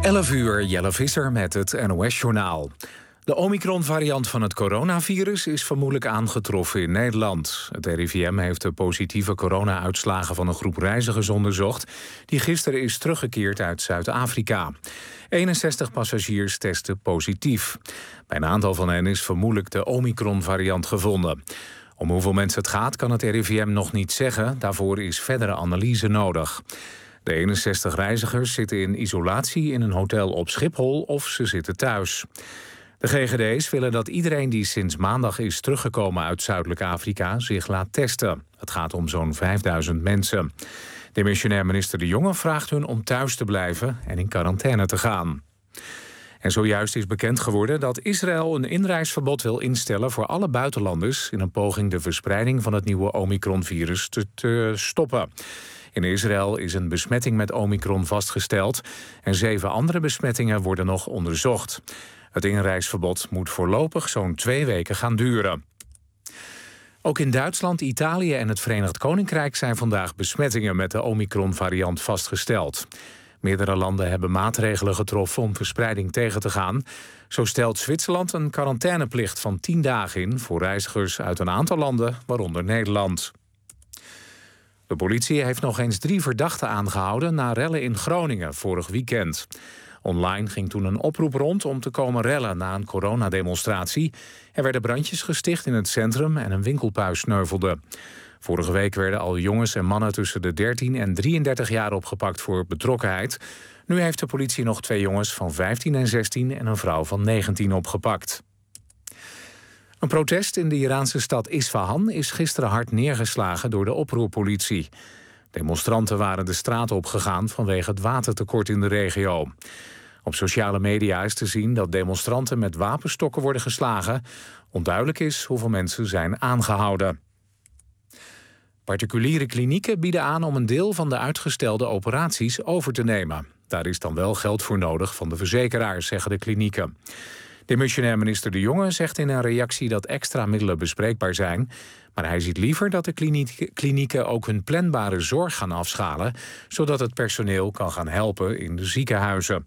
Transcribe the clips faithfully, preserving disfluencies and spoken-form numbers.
elf uur, Jelle Visser met het N O S-journaal. De Omicron-variant van het coronavirus is vermoedelijk aangetroffen in Nederland. Het R I V M heeft de positieve corona-uitslagen van een groep reizigers onderzocht die gisteren is teruggekeerd uit Zuid-Afrika. eenenzestig passagiers testen positief. Bij een aantal van hen is vermoedelijk de Omicron-variant gevonden. Om hoeveel mensen het gaat kan het R I V M nog niet zeggen. Daarvoor is verdere analyse nodig. De eenenzestig reizigers zitten in isolatie in een hotel op Schiphol of ze zitten thuis. De G G D's willen dat iedereen die sinds maandag is teruggekomen uit Zuidelijk Afrika zich laat testen. Het gaat om zo'n vijfduizend mensen. Demissionair minister De Jonge vraagt hun om thuis te blijven en in quarantaine te gaan. En zojuist is bekend geworden dat Israël een inreisverbod wil instellen voor alle buitenlanders in een poging de verspreiding van het nieuwe Omicron-virus te, te stoppen. In Israël is een besmetting met Omicron vastgesteld en zeven andere besmettingen worden nog onderzocht. Het inreisverbod moet voorlopig zo'n twee weken gaan duren. Ook in Duitsland, Italië en het Verenigd Koninkrijk zijn vandaag besmettingen met de Omicron-variant vastgesteld. Meerdere landen hebben maatregelen getroffen om verspreiding tegen te gaan. Zo stelt Zwitserland een quarantaineplicht van tien dagen in voor reizigers uit een aantal landen, waaronder Nederland. De politie heeft nog eens drie verdachten aangehouden na rellen in Groningen vorig weekend. Online ging toen een oproep rond om te komen rellen na een coronademonstratie. Er werden brandjes gesticht in het centrum en een winkelpuis sneuvelde. Vorige week werden al jongens en mannen tussen de dertien en drieëndertig jaar opgepakt voor betrokkenheid. Nu heeft de politie nog twee jongens van vijftien en zestien en een vrouw van negentien opgepakt. Een protest in de Iraanse stad Isfahan is gisteren hard neergeslagen door de oproerpolitie. Demonstranten waren de straat opgegaan vanwege het watertekort in de regio. Op sociale media is te zien dat demonstranten met wapenstokken worden geslagen. Onduidelijk is hoeveel mensen zijn aangehouden. Particuliere klinieken bieden aan om een deel van de uitgestelde operaties over te nemen. Daar is dan wel geld voor nodig van de verzekeraars, zeggen de klinieken. Demissionair minister De Jonge zegt in een reactie dat extra middelen bespreekbaar zijn. Maar hij ziet liever dat de klinieken ook hun planbare zorg gaan afschalen, zodat het personeel kan gaan helpen in de ziekenhuizen.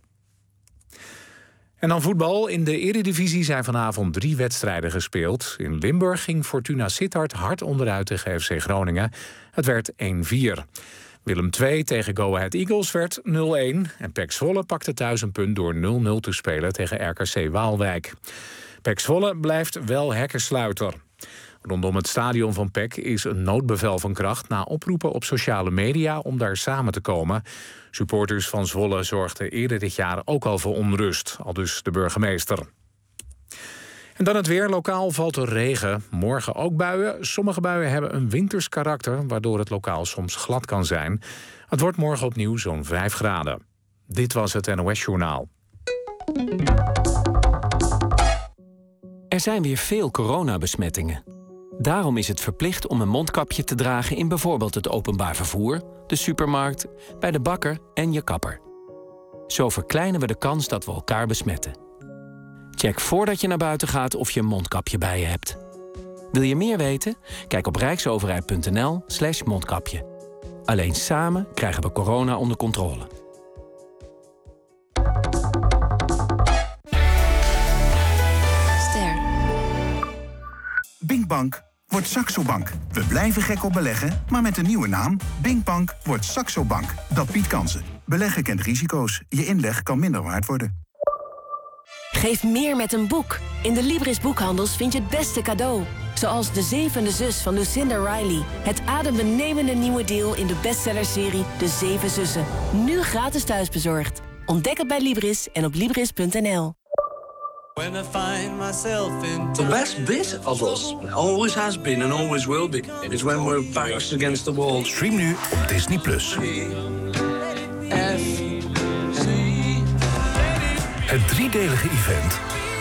En dan voetbal. In de Eredivisie zijn vanavond drie wedstrijden gespeeld. In Limburg ging Fortuna Sittard hard onderuit tegen F C Groningen. Het werd één vier. Willem twee tegen Go Ahead Eagles werd nul een. En P E C Zwolle pakte thuis een punt door nul nul te spelen tegen R K C Waalwijk. P E C Zwolle blijft wel hekkensluiter. Rondom het stadion van P E C is een noodbevel van kracht na oproepen op sociale media om daar samen te komen. Supporters van Zwolle zorgden eerder dit jaar ook al voor onrust, aldus de burgemeester. En dan het weer. Lokaal valt er regen. Morgen ook buien. Sommige buien hebben een winters karakter, waardoor het lokaal soms glad kan zijn. Het wordt morgen opnieuw zo'n vijf graden. Dit was het N O S-journaal. Er zijn weer veel coronabesmettingen. Daarom is het verplicht om een mondkapje te dragen in bijvoorbeeld het openbaar vervoer, de supermarkt, bij de bakker en je kapper. Zo verkleinen we de kans dat we elkaar besmetten. Check voordat je naar buiten gaat of je een mondkapje bij je hebt. Wil je meer weten? Kijk op rijksoverheid.nl slash mondkapje. Alleen samen krijgen we corona onder controle. Ster. Binkbank wordt Saxo Bank. We blijven gek op beleggen, maar met een nieuwe naam. Binkbank wordt Saxo Bank. Dat biedt kansen. Beleggen kent risico's. Je inleg kan minder waard worden. Geef meer met een boek. In de Libris boekhandels vind je het beste cadeau. Zoals De Zevende Zus van Lucinda Riley. Het adembenemende nieuwe deel in de bestsellerserie De Zeven Zussen. Nu gratis thuisbezorgd. Ontdek het bij Libris en op libris punt n l. The best bit of us, always has been and always will be, is when we're backs against the wall. Stream nu op Disney plus. Het driedelige event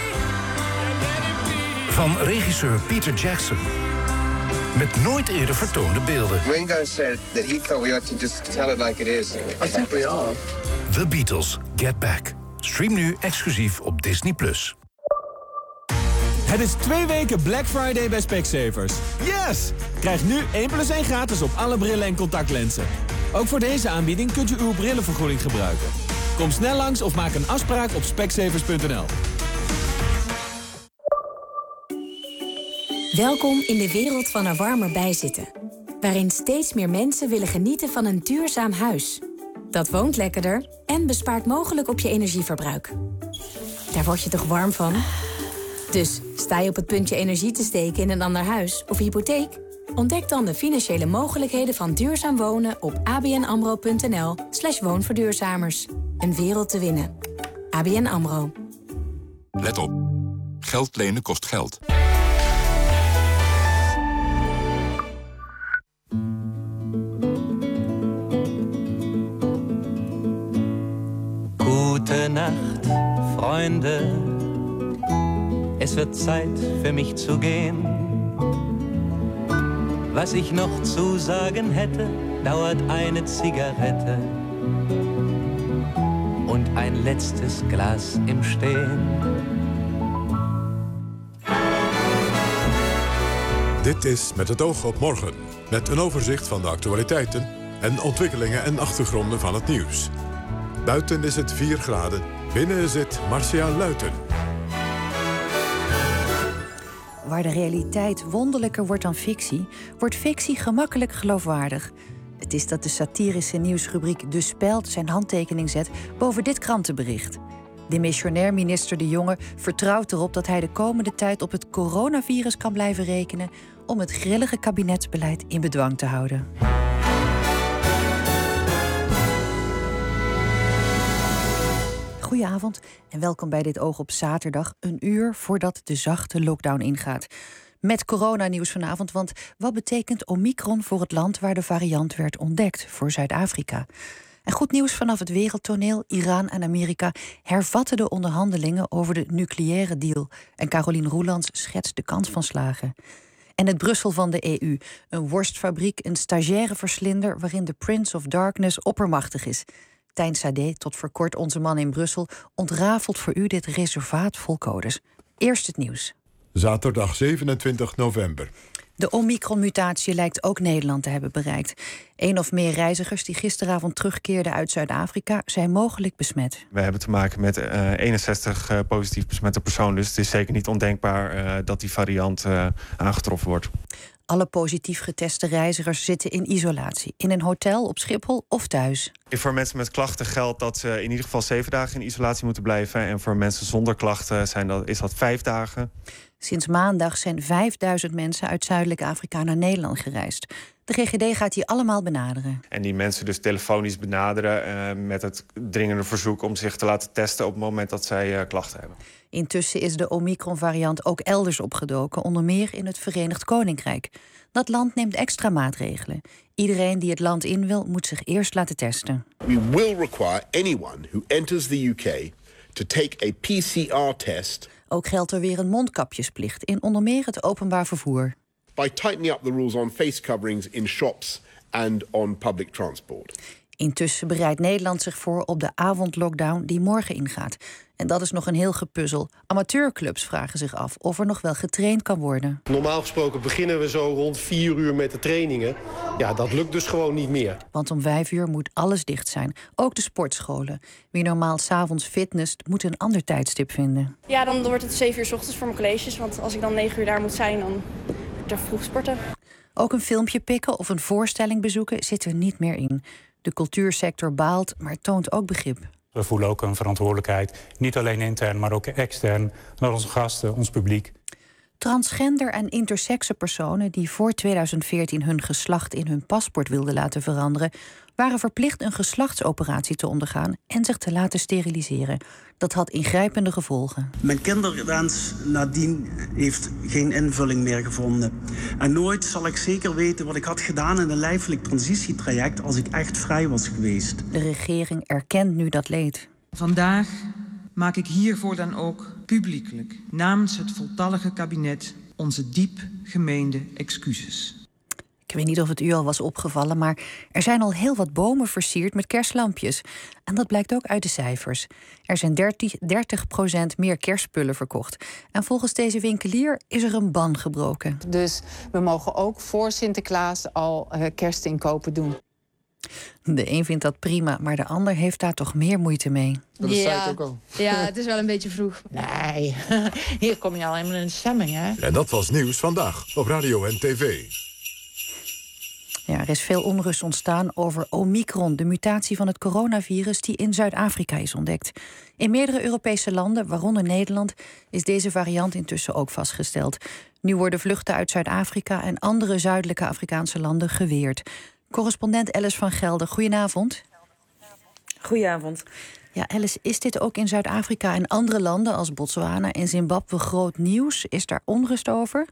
van regisseur Peter Jackson. Met nooit eerder vertoonde beelden. Ringo said that he thought we ought to just tell it like it is. I think we are. The Beatles, Get Back. Stream nu exclusief op Disney plus. Het is twee weken Black Friday bij Specsavers. Yes! Krijg nu één plus één gratis op alle brillen en contactlenzen. Ook voor deze aanbieding kunt u uw brillenvergoeding gebruiken. Kom snel langs of maak een afspraak op specsavers punt n l. Welkom in de wereld van er warmer bij zitten. Waarin steeds meer mensen willen genieten van een duurzaam huis. Dat woont lekkerder en bespaart mogelijk op je energieverbruik. Daar word je toch warm van? Dus sta je op het punt je energie te steken in een ander huis of hypotheek? Ontdek dan de financiële mogelijkheden van duurzaam wonen op abnamro punt n l slash woonverduurzamers. Een wereld te winnen. A B N AMRO. Let op. Geld lenen kost geld. Gute Nacht, Freunde. Es wird Zeit für mich zu gehen. Was ich noch zu sagen hätte, dauert eine Zigarette und ein letztes Glas im Stehen. Dit is Met het oog op morgen, met een overzicht van de actualiteiten en ontwikkelingen en achtergronden van het nieuws. Buiten is het vier graden, binnen zit Marcia Luiten. Waar de realiteit wonderlijker wordt dan fictie, wordt fictie gemakkelijk geloofwaardig. Het is dat de satirische nieuwsrubriek De Speld zijn handtekening zet boven dit krantenbericht. Demissionair minister De Jonge vertrouwt erop dat hij de komende tijd op het coronavirus kan blijven rekenen om het grillige kabinetsbeleid in bedwang te houden. Goedenavond en welkom bij Dit Oog op zaterdag, een uur voordat de zachte lockdown ingaat. Met coronanieuws vanavond, want wat betekent Omicron voor het land waar de variant werd ontdekt, voor Zuid-Afrika? En goed nieuws vanaf het wereldtoneel. Iran en Amerika hervatten de onderhandelingen over de nucleaire deal. En Carolien Roelands schetst de kans van slagen. En het Brussel van de E U. Een worstfabriek, een stagiaire verslinder waarin de Prince of Darkness oppermachtig is. Tijn Sade, tot voor kort onze man in Brussel, ontrafelt voor u dit reservaat vol codes. Eerst het nieuws. Zaterdag zevenentwintig november. De Omicron-mutatie lijkt ook Nederland te hebben bereikt. Eén of meer reizigers die gisteravond terugkeerden uit Zuid-Afrika zijn mogelijk besmet. We hebben te maken met uh, eenenzestig uh, positief besmette personen. Dus het is zeker niet ondenkbaar uh, dat die variant uh, aangetroffen wordt. Alle positief geteste reizigers zitten in isolatie. In een hotel, op Schiphol of thuis. Voor mensen met klachten geldt dat ze in ieder geval zeven dagen in isolatie moeten blijven. En voor mensen zonder klachten zijn dat, is dat vijf dagen. Sinds maandag zijn vijfduizend mensen uit Zuidelijk Afrika naar Nederland gereisd. De G G D gaat die allemaal benaderen. En die mensen dus telefonisch benaderen uh, met het dringende verzoek om zich te laten testen op het moment dat zij uh, klachten hebben. Intussen is de Omicron-variant ook elders opgedoken, onder meer in het Verenigd Koninkrijk. Dat land neemt extra maatregelen. Iedereen die het land in wil, moet zich eerst laten testen. We will require anyone who enters the U K to take a P C R test. Ook geldt er weer een mondkapjesplicht in onder meer het openbaar vervoer. By tightening up the rules on face coverings in shops and on public transport. Intussen bereidt Nederland zich voor op de avondlockdown die morgen ingaat. En dat is nog een heel gepuzzel. Amateurclubs vragen zich af of er nog wel getraind kan worden. Normaal gesproken beginnen we zo rond vier uur met de trainingen. Ja, dat lukt dus gewoon niet meer. Want om vijf uur moet alles dicht zijn. Ook de sportscholen. Wie normaal 's avonds fitnesst, moet een ander tijdstip vinden. Ja, dan wordt het zeven uur 's ochtends voor mijn colleges. Want als ik dan negen uur daar moet zijn, dan moet ik er vroeg sporten. Ook een filmpje pikken of een voorstelling bezoeken zit er niet meer in. De cultuursector baalt, maar toont ook begrip. We voelen ook een verantwoordelijkheid, niet alleen intern, maar ook extern, naar onze gasten, ons publiek. Transgender en intersexe personen die voor tweeduizend veertien hun geslacht in hun paspoort wilden laten veranderen, waren verplicht een geslachtsoperatie te ondergaan en zich te laten steriliseren. Dat had ingrijpende gevolgen. Mijn kinderwens nadien heeft geen invulling meer gevonden. En nooit zal ik zeker weten wat ik had gedaan in een lijfelijk transitietraject als ik echt vrij was geweest. De regering erkent nu dat leed. Vandaag maak ik hiervoor dan ook publiekelijk namens het voltallige kabinet onze diep gemeende excuses. Ik weet niet of het u al was opgevallen, maar er zijn al heel wat bomen versierd met kerstlampjes. En dat blijkt ook uit de cijfers. Er zijn dertig procent meer kerstspullen verkocht. En volgens deze winkelier is er een ban gebroken. Dus we mogen ook voor Sinterklaas al uh, kerstinkopen doen. De een vindt dat prima, maar de ander heeft daar toch meer moeite mee. Dat zei het ook al. Ja, het is wel een beetje vroeg. Nee, hier kom je al helemaal in de stemming, hè? En dat was Nieuws Vandaag op radio en tv. Ja, er is veel onrust ontstaan over Omicron, de mutatie van het coronavirus die in Zuid-Afrika is ontdekt. In meerdere Europese landen, waaronder Nederland, is deze variant intussen ook vastgesteld. Nu worden vluchten uit Zuid-Afrika en andere zuidelijke Afrikaanse landen geweerd. Correspondent Alice van Gelder, goedenavond. Goedenavond. Ja, Alice, is dit ook in Zuid-Afrika en andere landen als Botswana en Zimbabwe groot nieuws? Is daar onrust over?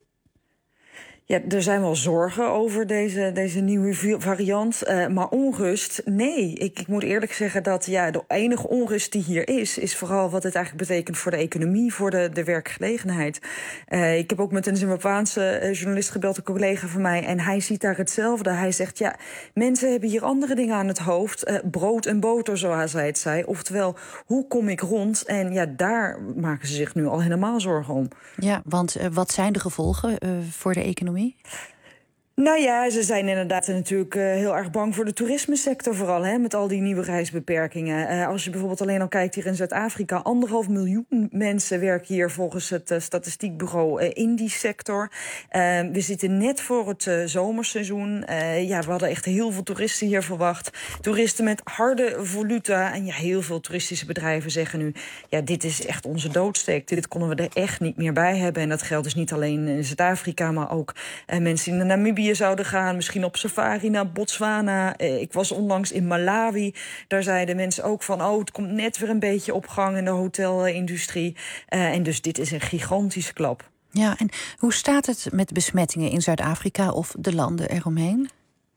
Ja, er zijn wel zorgen over deze, deze nieuwe variant. Uh, maar onrust, nee. Ik, ik moet eerlijk zeggen dat ja, de enige onrust die hier is... is vooral wat het eigenlijk betekent voor de economie, voor de, de werkgelegenheid. Uh, ik heb ook met een Zimbabwaanse uh, journalist gebeld, een collega van mij... en hij ziet daar hetzelfde. Hij zegt, ja, mensen hebben hier andere dingen aan het hoofd. Uh, brood en boter, zoals hij het zei. Oftewel, hoe kom ik rond? En ja, daar maken ze zich nu al helemaal zorgen om. Ja, want uh, wat zijn de gevolgen uh, voor de economie? Nou ja, ze zijn inderdaad natuurlijk uh, heel erg bang voor de toerismesector vooral, hè, met al die nieuwe reisbeperkingen. Uh, als je bijvoorbeeld alleen al kijkt hier in Zuid-Afrika, anderhalf miljoen mensen werken hier volgens het uh, statistiekbureau uh, in die sector. Uh, we zitten net voor het uh, zomerseizoen. Uh, ja, we hadden echt heel veel toeristen hier verwacht. Toeristen met harde valuta. En ja, heel veel toeristische bedrijven zeggen nu, ja, dit is echt onze doodsteek. Dit konden we er echt niet meer bij hebben. En dat geldt dus niet alleen in Zuid-Afrika, maar ook uh, mensen in Namibië zouden gaan, misschien op safari naar Botswana. Eh, ik was onlangs in Malawi. Daar zeiden mensen ook van, oh, het komt net weer een beetje op gang in de hotelindustrie. Uh, en dus dit is een gigantische klap. Ja, en hoe staat het met besmettingen in Zuid-Afrika of de landen eromheen?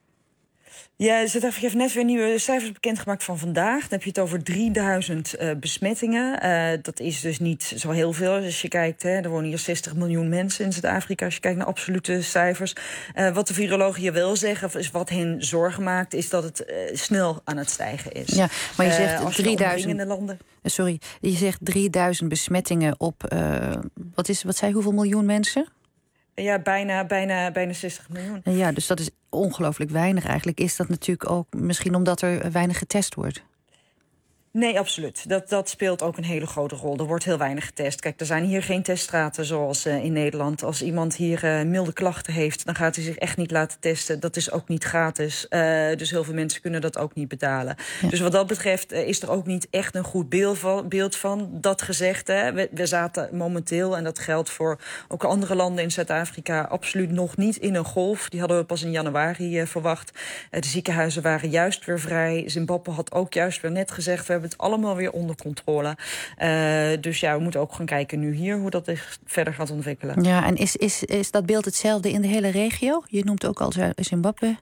Ja, Zuid-Afrika heeft net weer nieuwe cijfers bekendgemaakt van vandaag. Dan heb je het over drieduizend uh, besmettingen. Uh, dat is dus niet zo heel veel. Als je kijkt, hè, er wonen hier zestig miljoen mensen in Zuid-Afrika. Als je kijkt naar absolute cijfers. Uh, wat de virologen hier wel zeggen, is wat hen zorgen maakt, is dat het uh, snel aan het stijgen is. Ja, maar je zegt uh, drieduizend. landen. Sorry, je zegt drieduizend besmettingen op uh, wat is, wat zei hoeveel miljoen mensen? Ja, bijna, bijna, bijna zestig miljoen. Ja, dus dat is ongelooflijk weinig eigenlijk. Is dat natuurlijk ook misschien omdat er weinig getest wordt? Nee, absoluut. Dat, dat speelt ook een hele grote rol. Er wordt heel weinig getest. Kijk, er zijn hier geen teststraten zoals uh, in Nederland. Als iemand hier uh, milde klachten heeft, dan gaat hij zich echt niet laten testen. Dat is ook niet gratis. Uh, dus heel veel mensen kunnen dat ook niet betalen. Ja. Dus wat dat betreft uh, is er ook niet echt een goed beeld van. Beeld van. Dat gezegd, hè, we, we zaten momenteel, en dat geldt voor ook andere landen in Zuid-Afrika, absoluut nog niet in een golf. Die hadden we pas in januari uh, verwacht. Uh, de ziekenhuizen waren juist weer vrij. Zimbabwe had ook juist weer net gezegd, we hebben het allemaal weer onder controle. Uh, dus ja, we moeten ook gaan kijken nu hier hoe dat zich verder gaat ontwikkelen. Ja, en is, is, is dat beeld hetzelfde in de hele regio? Je noemt ook al Zimbabwe.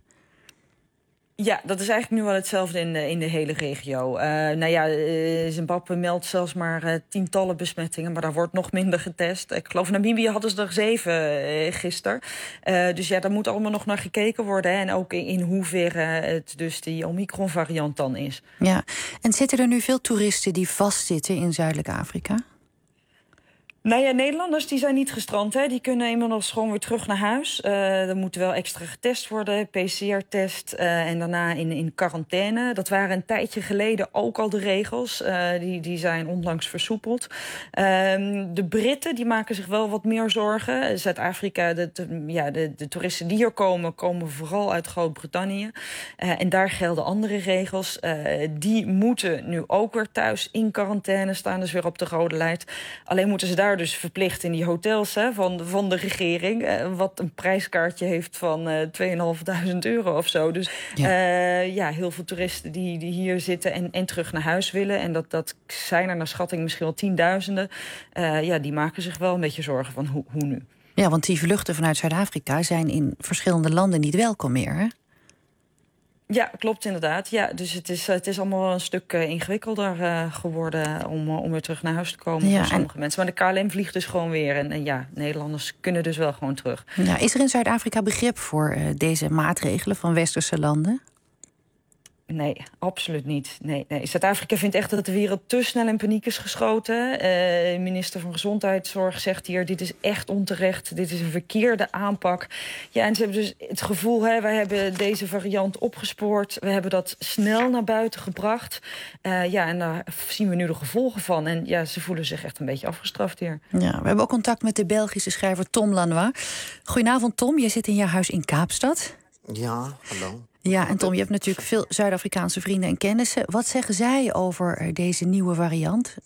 Ja, dat is eigenlijk nu wel hetzelfde in de, in de hele regio. Uh, nou ja, uh, Zimbabwe meldt zelfs maar uh, tientallen besmettingen, maar daar wordt nog minder getest. Ik geloof Namibië hadden ze er zeven uh, gisteren. Uh, dus ja, daar moet allemaal nog naar gekeken worden. Hè, en ook in, in hoeverre het dus die Omicron-variant dan is. Ja, en zitten er nu veel toeristen die vastzitten in Zuidelijk Afrika? Nou ja, Nederlanders die zijn niet gestrand. Hè. Die kunnen inmiddels gewoon weer terug naar huis. Uh, er moet wel extra getest worden, P C R-test uh, en daarna in, in quarantaine. Dat waren een tijdje geleden ook al de regels. Uh, die, die zijn onlangs versoepeld. Uh, de Britten die maken zich wel wat meer zorgen. Zuid-Afrika, de, de, ja, de, de toeristen die hier komen, komen vooral uit Groot-Brittannië. Uh, en daar gelden andere regels. Uh, die moeten nu ook weer thuis in quarantaine staan. Dus weer op de rode lijst. Alleen moeten ze daar dus verplicht in die hotels hè, van, van de regering. Eh, wat een prijskaartje heeft van uh, tweeduizend vijfhonderd euro of zo. Dus ja, uh, ja heel veel toeristen die, die hier zitten en, en terug naar huis willen. En dat, dat zijn er naar schatting misschien wel tienduizenden. Uh, ja, die maken zich wel een beetje zorgen van hoe, hoe nu. Ja, want die vluchten vanuit Zuid-Afrika zijn in verschillende landen niet welkom meer, hè? Ja, klopt inderdaad. Ja, dus het is, het is allemaal een stuk uh, ingewikkelder uh, geworden om, uh, om weer terug naar huis te komen ja, voor sommige en... mensen. Maar de K L M vliegt dus gewoon weer. En, en ja, Nederlanders kunnen dus wel gewoon terug. Ja, is er in Zuid-Afrika begrip voor uh, deze maatregelen van westerse landen? Nee, absoluut niet. Nee, nee. Zuid-Afrika vindt echt dat de wereld te snel in paniek is geschoten. Uh, de minister van Gezondheidszorg zegt hier, dit is echt onterecht. Dit is een verkeerde aanpak. Ja, en ze hebben dus het gevoel, hè, wij hebben deze variant opgespoord. We hebben dat snel naar buiten gebracht. Uh, ja, en daar zien we nu de gevolgen van. En ja, ze voelen zich echt een beetje afgestraft hier. Ja, we hebben ook contact met de Belgische schrijver Tom Lanois. Goedenavond, Tom. Je zit in je huis in Kaapstad. Ja, hallo. Ja, en Tom, je hebt natuurlijk veel Zuid-Afrikaanse vrienden en kennissen. Wat zeggen zij over deze nieuwe variant?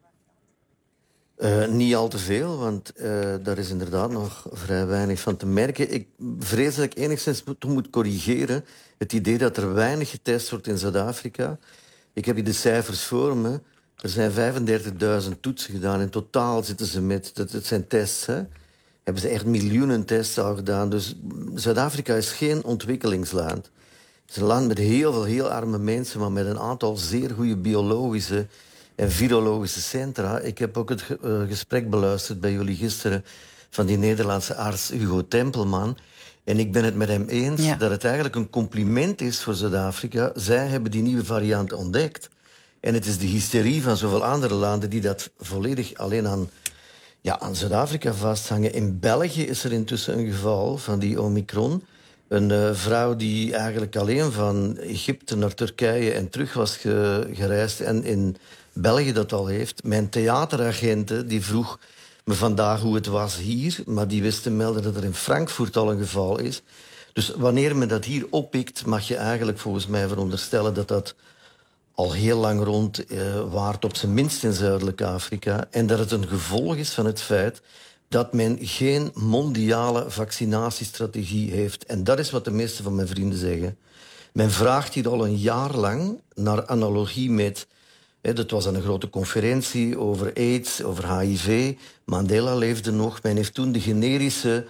Uh, niet al te veel, want uh, daar is inderdaad nog vrij weinig van te merken. Ik vrees dat ik enigszins moet, moet corrigeren. Het idee dat er weinig getest wordt in Zuid-Afrika. Ik heb hier de cijfers voor me. Er zijn vijfendertigduizend toetsen gedaan. In totaal zitten ze met, dat, dat zijn tests, hè. Hebben ze echt miljoenen tests al gedaan. Dus Zuid-Afrika is geen ontwikkelingsland. Het is een land met heel veel heel arme mensen, maar met een aantal zeer goede biologische en virologische centra. Ik heb ook het ge- uh, gesprek beluisterd bij jullie gisteren van die Nederlandse arts Hugo Tempelman. En ik ben het met hem eens ja. dat het eigenlijk een compliment is voor Zuid-Afrika. Zij hebben die nieuwe variant ontdekt. En het is de hysterie van zoveel andere landen die dat volledig alleen aan, ja, aan Zuid-Afrika vasthangen. In België is er intussen een geval van die Omicron. Een uh, vrouw die eigenlijk alleen van Egypte naar Turkije en terug was ge- gereisd en in België dat al heeft. Mijn theateragenten die vroeg me vandaag hoe het was hier, maar die wist te melden dat er in Frankfurt al een geval is. Dus wanneer men dat hier oppikt, mag je eigenlijk volgens mij veronderstellen dat dat al heel lang rond uh, waart, op zijn minst in Zuidelijk Afrika. En dat het een gevolg is van het feit dat men geen mondiale vaccinatiestrategie heeft. En dat is wat de meeste van mijn vrienden zeggen. Men vraagt hier al een jaar lang naar analogie met... Hè, dat was een grote conferentie over AIDS, over H I V. Mandela leefde nog. Men heeft toen de generische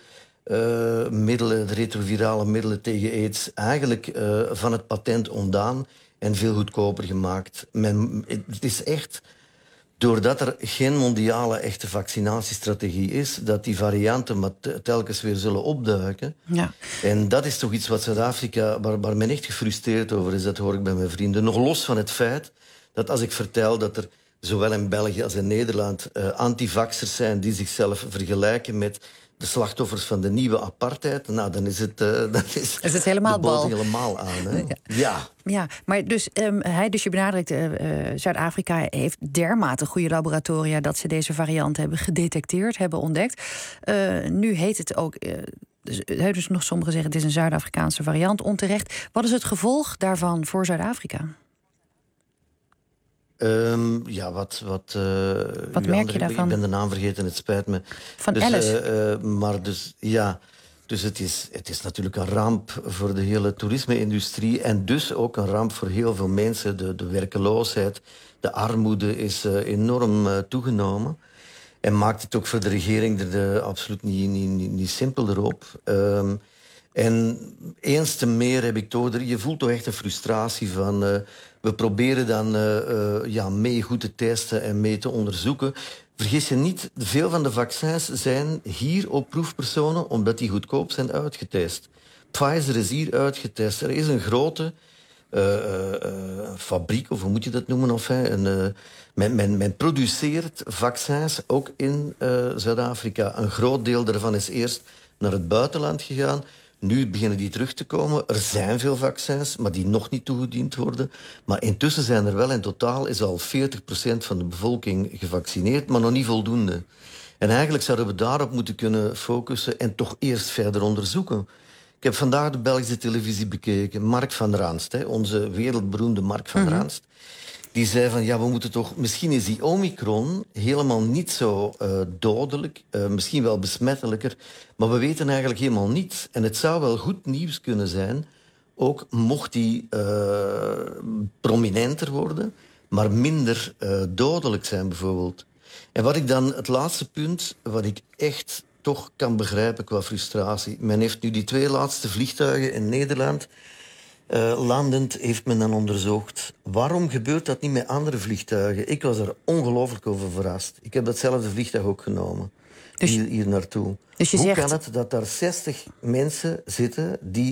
uh, middelen, de retrovirale middelen tegen AIDS, eigenlijk uh, van het patent ontdaan en veel goedkoper gemaakt. Men, het is echt... Doordat er geen mondiale echte vaccinatiestrategie is, dat die varianten maar telkens weer zullen opduiken. Ja. En dat is toch iets wat Zuid-Afrika, waar, waar men echt gefrustreerd over is, dat hoor ik bij mijn vrienden. Nog los van het feit dat als ik vertel dat er zowel in België als in Nederland uh, antivaxers zijn die zichzelf vergelijken met de slachtoffers van de nieuwe apartheid, nou, dan is het, uh, dan is, is het helemaal de boot bal. helemaal aan. Hè? Ja. ja. Ja, maar dus, um, hij, dus je benadrukt, uh, uh, Zuid-Afrika heeft dermate goede laboratoria dat ze deze variant hebben gedetecteerd, hebben ontdekt. Uh, nu heet het ook, uh, dus, uh, dus nog sommigen zeggen het is een Zuid-Afrikaanse variant, onterecht. Wat is het gevolg daarvan voor Zuid-Afrika? Um, ja, wat... Wat, uh, wat merk andere, je daarvan? Ik ben de naam vergeten, het spijt me. Van dus, Alice? Uh, uh, maar dus, ja... Dus het is, het is natuurlijk een ramp voor de hele toerisme-industrie en dus ook een ramp voor heel veel mensen. De, de werkeloosheid, de armoede is uh, enorm uh, toegenomen. En maakt het ook voor de regering er de, absoluut niet, niet, niet, niet simpeler op. Um, en eens te meer heb ik toch... Je voelt toch echt een frustratie van... Uh, we proberen dan uh, uh, ja, mee goed te testen en mee te onderzoeken. Vergis je niet, veel van de vaccins zijn hier op proefpersonen omdat die goedkoop zijn uitgetest. Pfizer is hier uitgetest. Er is een grote uh, uh, fabriek, of hoe moet je dat noemen? Of, hè, een, uh, men, men, men produceert vaccins ook in uh, Zuid-Afrika. Een groot deel daarvan is eerst naar het buitenland gegaan. Nu beginnen die terug te komen. Er zijn veel vaccins, maar die nog niet toegediend worden. Maar intussen zijn er wel, in totaal is al veertig procent van de bevolking gevaccineerd, maar nog niet voldoende. En eigenlijk zouden we daarop moeten kunnen focussen en toch eerst verder onderzoeken. Ik heb vandaag de Belgische televisie bekeken. Mark van Ranst, hè, onze wereldberoemde Mark van mm-hmm. Ranst. Die zei van, ja, we moeten toch... Misschien is die Omicron helemaal niet zo uh, dodelijk. Uh, misschien wel besmettelijker. Maar we weten eigenlijk helemaal niets. En het zou wel goed nieuws kunnen zijn. Ook mocht die uh, prominenter worden. Maar minder uh, dodelijk zijn bijvoorbeeld. En wat ik dan... Het laatste punt, wat ik echt toch kan begrijpen qua frustratie. Men heeft nu die twee laatste vliegtuigen in Nederland... Uh, landend heeft men dan onderzocht. Waarom gebeurt dat niet met andere vliegtuigen? Ik was er ongelooflijk over verrast. Ik heb datzelfde vliegtuig ook genomen. Dus, hier, hier naartoe. Dus je Hoe zegt... kan het dat daar zestig mensen zitten die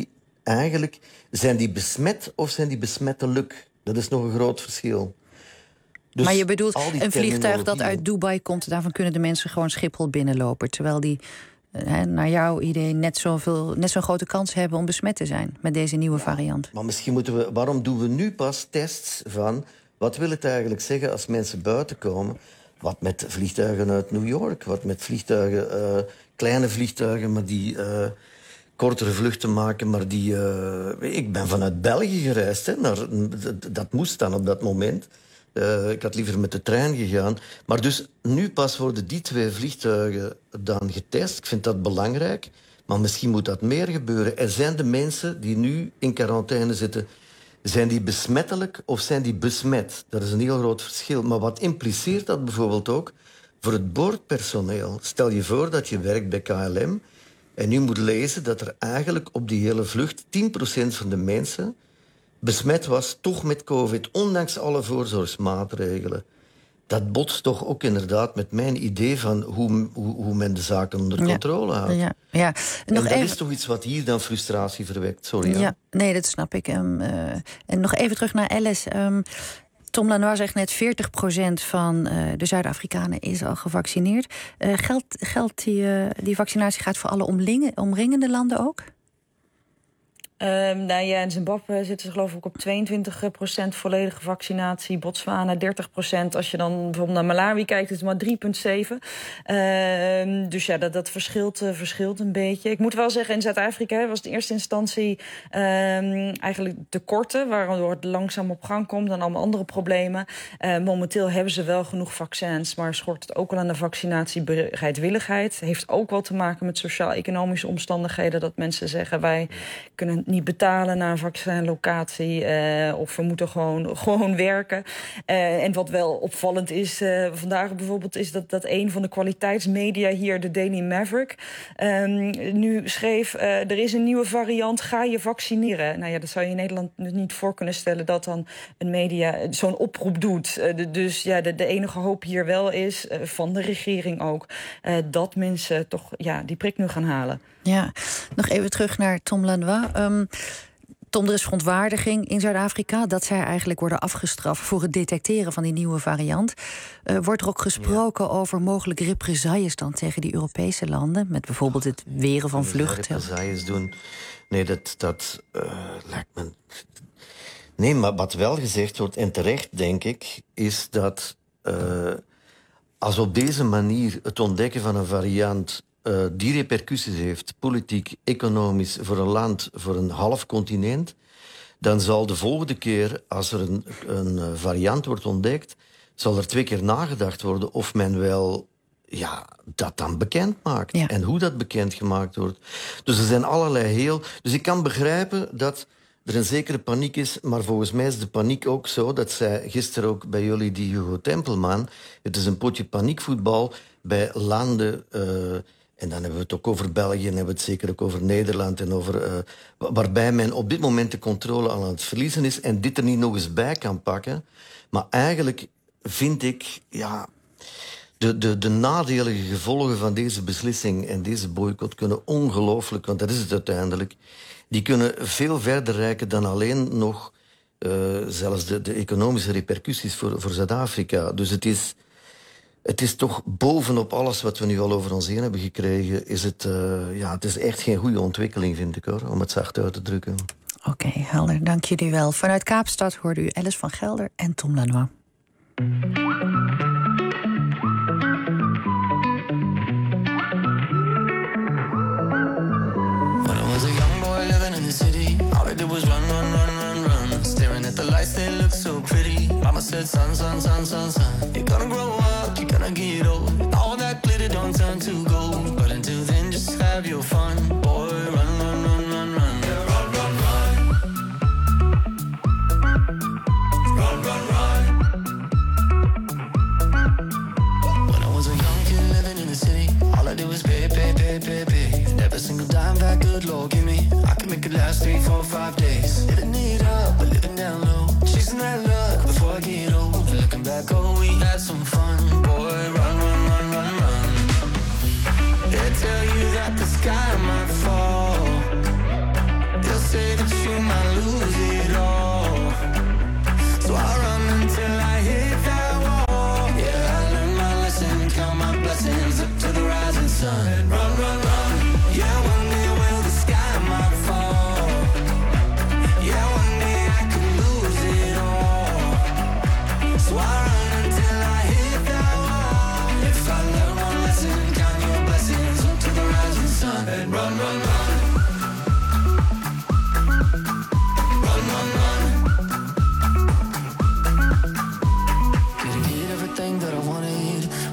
eigenlijk, zijn die besmet of zijn die besmettelijk? Dat is nog een groot verschil. Dus maar je bedoelt, een vliegtuig dat terminologie- uit Dubai komt, daarvan kunnen de mensen gewoon Schiphol binnenlopen. Terwijl die, eh, naar jouw idee, net zoveel, net zo'n grote kans hebben om besmet te zijn met deze nieuwe variant. Maar misschien moeten we... Waarom doen we nu pas tests van... Wat wil het eigenlijk zeggen als mensen buiten komen? Wat met vliegtuigen uit New York? Wat met vliegtuigen, uh, kleine vliegtuigen, maar die uh, kortere vluchten maken. Maar die... Uh, ik ben vanuit België gereisd, hè, naar, dat moest dan op dat moment. Uh, ik had liever met de trein gegaan. Maar dus nu pas worden die twee vliegtuigen dan getest. Ik vind dat belangrijk. Maar misschien moet dat meer gebeuren. Er zijn de mensen die nu in quarantaine zitten... Zijn die besmettelijk of zijn die besmet? Dat is een heel groot verschil. Maar wat impliceert dat bijvoorbeeld ook voor het boordpersoneel? Stel je voor dat je werkt bij K L M... en je moet lezen dat er eigenlijk op die hele vlucht... tien procent van de mensen besmet was, toch met COVID... ondanks alle voorzorgsmaatregelen. Dat botst toch ook inderdaad met mijn idee van hoe, hoe, hoe men de zaken onder controle houdt. Ja, ja. En Nog dat even... is toch iets wat hier dan frustratie verwekt. Sorry. Ja, ja nee, dat snap ik. Um, uh, en nog even terug naar Alice. Um, Tom Lanois zegt net veertig procent van uh, de Zuid-Afrikanen is al gevaccineerd. Uh, geldt geldt die, uh, die vaccinatie gaat voor alle omlingen, omringende landen ook? Um, nou ja, in Zimbabwe zitten ze geloof ik op tweeëntwintig procent volledige vaccinatie. Botswana dertig procent. Als je dan bijvoorbeeld naar Malawi kijkt, is het maar drie komma zeven. Uh, dus ja, dat, dat verschilt, uh, verschilt een beetje. Ik moet wel zeggen, in Zuid-Afrika was het in eerste instantie uh, eigenlijk tekorten, waardoor het langzaam op gang komt, dan allemaal andere problemen. Uh, momenteel hebben ze wel genoeg vaccins, maar schort het ook wel aan de vaccinatiebereidwilligheid. Heeft ook wel te maken met sociaal-economische omstandigheden, dat mensen zeggen, wij kunnen niet betalen naar een vaccinlocatie. Uh, of we moeten gewoon, gewoon werken. Uh, en wat wel opvallend is uh, vandaag bijvoorbeeld... is dat, dat een van de kwaliteitsmedia hier, de Daily Maverick... Um, nu schreef, uh, er is een nieuwe variant, ga je vaccineren. Nou ja, dat zou je in Nederland niet voor kunnen stellen... dat dan een media zo'n oproep doet. Uh, de, dus ja, de, de enige hoop hier wel is, uh, van de regering ook... Uh, dat mensen toch ja, die prik nu gaan halen. Ja, nog even terug naar Tom Lanois. Um, Tom, er is verontwaardiging in Zuid-Afrika dat zij eigenlijk worden afgestraft voor het detecteren van die nieuwe variant. Uh, wordt er ook gesproken ja. over mogelijke represailles dan tegen die Europese landen? Met bijvoorbeeld het weren van vluchten? Represailles doen. Nee, dat, dat uh, lijkt me. Nee, maar wat wel gezegd wordt, en terecht denk ik, is dat uh, als op deze manier het ontdekken van een variant Uh, die repercussies heeft, politiek, economisch, voor een land, voor een half continent, dan zal de volgende keer, als er een, een variant wordt ontdekt, zal er twee keer nagedacht worden of men wel ja, dat dan bekend maakt. Ja. En hoe dat bekend gemaakt wordt. Dus er zijn allerlei heel... Dus ik kan begrijpen dat er een zekere paniek is, maar volgens mij is de paniek ook zo, dat zei gisteren ook bij jullie die Hugo Tempelman, het is een potje paniekvoetbal bij landen... Uh, En dan hebben we het ook over België en hebben we het zeker ook over Nederland. En over, uh, waarbij men op dit moment de controle aan het verliezen is en dit er niet nog eens bij kan pakken. Maar eigenlijk vind ik, ja, de, de, de nadelige gevolgen van deze beslissing en deze boycott kunnen ongelooflijk, want dat is het uiteindelijk, die kunnen veel verder reiken dan alleen nog uh, zelfs de, de economische repercussies voor, voor Zuid-Afrika. Dus het is... Het is toch bovenop alles wat we nu al over ons heen hebben gekregen... is het, uh, ja, het is echt geen goede ontwikkeling, vind ik, hoor, om het zacht uit te drukken. Oké, okay, helder. Dank jullie wel. Vanuit Kaapstad hoorde u Alice van Gelder en Tom Lanois. When I was a young boy living in the city, all I did was run, run, run, run, run. Staring at the lights, they look so pretty. Mama said, son, son, son, son, son, you're gonna grow up, you're gonna get old. All that glitter don't turn to gold. But until then, just have your fun. Boy, run, run, run, run, run. Yeah, run, run, run. Run, run, run. When I was a young kid living in the city, all I did was pay, pay, pay, pay, pay. And every single dime that good Lord give me, I can make it last three, four, five days. Living it up, but living down low. Chasing that luck before I get old. And looking back, oh, we had some fun. Boy, run, run, run, run, run. They tell you that the sky might fall. They'll say the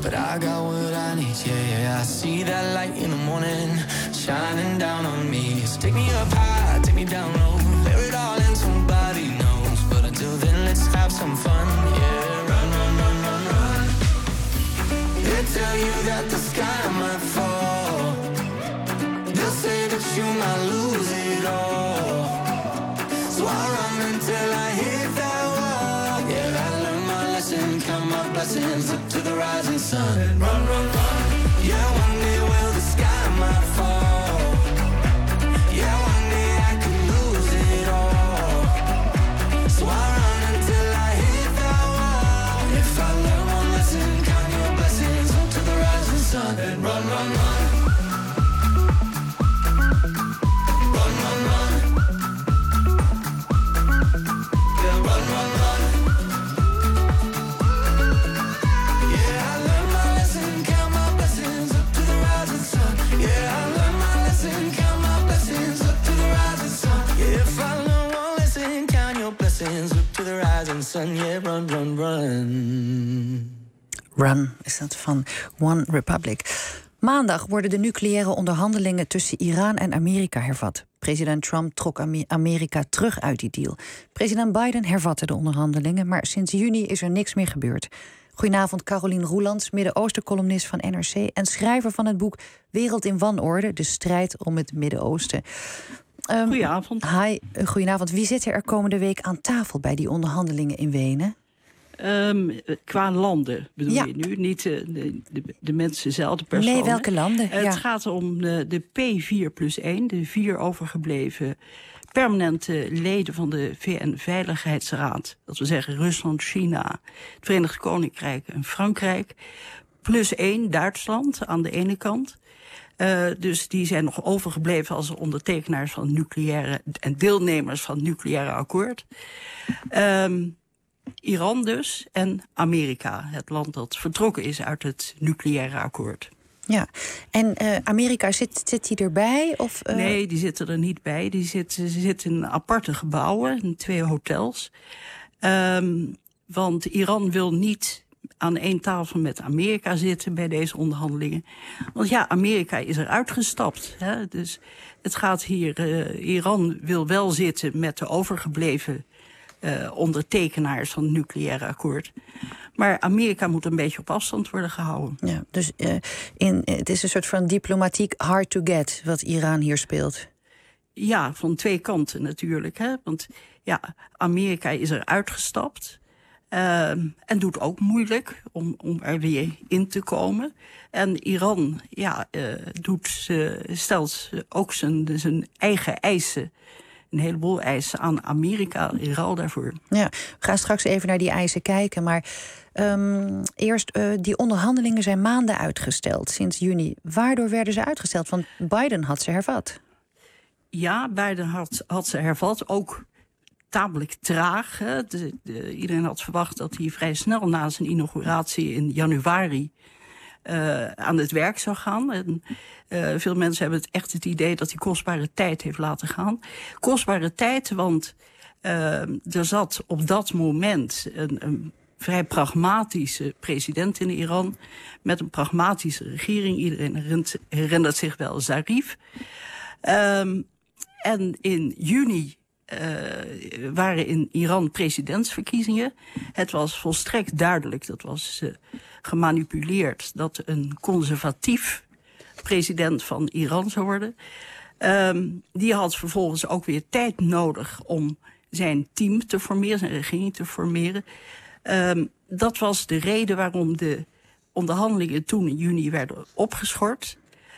but I got what I need. Yeah, yeah, I see that light in the morning shining down on me. So take me up high, take me down low, bear it all and somebody knows. But until then, let's have some fun. Yeah, run, run, run, run, run. They tell you that the sky might fall. They'll say that you might lose it all. So I run until I hit that wall. Yeah, I learned my lesson, count my blessings, look to the rising sun. Run, run, run. Yeah, one day will the sky might fall. Yeah, one day I could lose it all. So I run until I hit that wall. If I learn one lesson, count your blessings, look to the rising sun. And run, run, run. Run, run, run. Yeah, run, run, run. Yeah, I learned my lesson, count my blessings, look to the rising sun. Yeah, I learned my lesson, count my blessings, look to the rising sun. Yeah, if I learn one lesson, count your blessings, look to the rising sun. Yeah, run, run, run. Run is dat van One Republic. Maandag worden de nucleaire onderhandelingen tussen Iran en Amerika hervat. President Trump trok Amerika terug uit die deal. President Biden hervatte de onderhandelingen, maar sinds juni is er niks meer gebeurd. Goedenavond, Carolien Roelands, Midden-Oosten-columnist van N R C en schrijver van het boek Wereld in Wanorde, de strijd om het Midden-Oosten. Um, Goedenavond. Hi, goedenavond. Wie zit er komende week aan tafel bij die onderhandelingen in Wenen? Um, qua landen bedoel ja. je nu, niet uh, de, de, de mensen zelf, de personen. Nee, welke landen? Uh, ja. Het gaat om de, de P vier plus één, de vier overgebleven permanente leden van de V N-veiligheidsraad. Dat wil zeggen Rusland, China, het Verenigd Koninkrijk en Frankrijk. Plus één, Duitsland aan de ene kant. Uh, dus die zijn nog overgebleven als ondertekenaars van het nucleaire en deelnemers van het nucleaire akkoord. Um, Iran dus en Amerika, het land dat vertrokken is uit het nucleaire akkoord. Ja, en uh, Amerika, zit, zit die erbij? Of, uh... Nee, die zitten er niet bij. Die zitten, ze zitten in aparte gebouwen, in twee hotels. Um, want Iran wil niet aan één tafel met Amerika zitten bij deze onderhandelingen. Want ja, Amerika is eruit gestapt. Hè? Dus het gaat hier, uh, Iran wil wel zitten met de overgebleven Uh, ondertekenaars van het nucleaire akkoord. Maar Amerika moet een beetje op afstand worden gehouden. Ja, dus uh, in, het is een soort van diplomatiek hard to get wat Iran hier speelt. Ja, van twee kanten natuurlijk. Hè? Want ja, Amerika is er uitgestapt. Uh, en doet ook moeilijk om, om er weer in te komen. En Iran ja, uh, doet, uh, stelt ook zijn, zijn eigen eisen, een heleboel eisen aan Amerika in ruil daarvoor. Ja, we gaan straks even naar die eisen kijken. Maar um, eerst, uh, die onderhandelingen zijn maanden uitgesteld, sinds juni. Waardoor werden ze uitgesteld? Want Biden had ze hervat. Ja, Biden had, had ze hervat. Ook tamelijk traag. Hè. De, de, iedereen had verwacht dat hij vrij snel na zijn inauguratie in januari Uh, aan het werk zou gaan. En, uh, veel mensen hebben het echt het idee dat hij kostbare tijd heeft laten gaan. Kostbare tijd, want uh, er zat op dat moment een, een vrij pragmatische president in Iran met een pragmatische regering. Iedereen herinnert, herinnert zich wel Zarif. Um, en in juni Uh, waren in Iran presidentsverkiezingen. Het was volstrekt duidelijk, dat was uh, gemanipuleerd, dat een conservatief president van Iran zou worden. Um, die had vervolgens ook weer tijd nodig om zijn team te formeren, zijn regering te formeren. Um, dat was de reden waarom de onderhandelingen toen in juni werden opgeschort.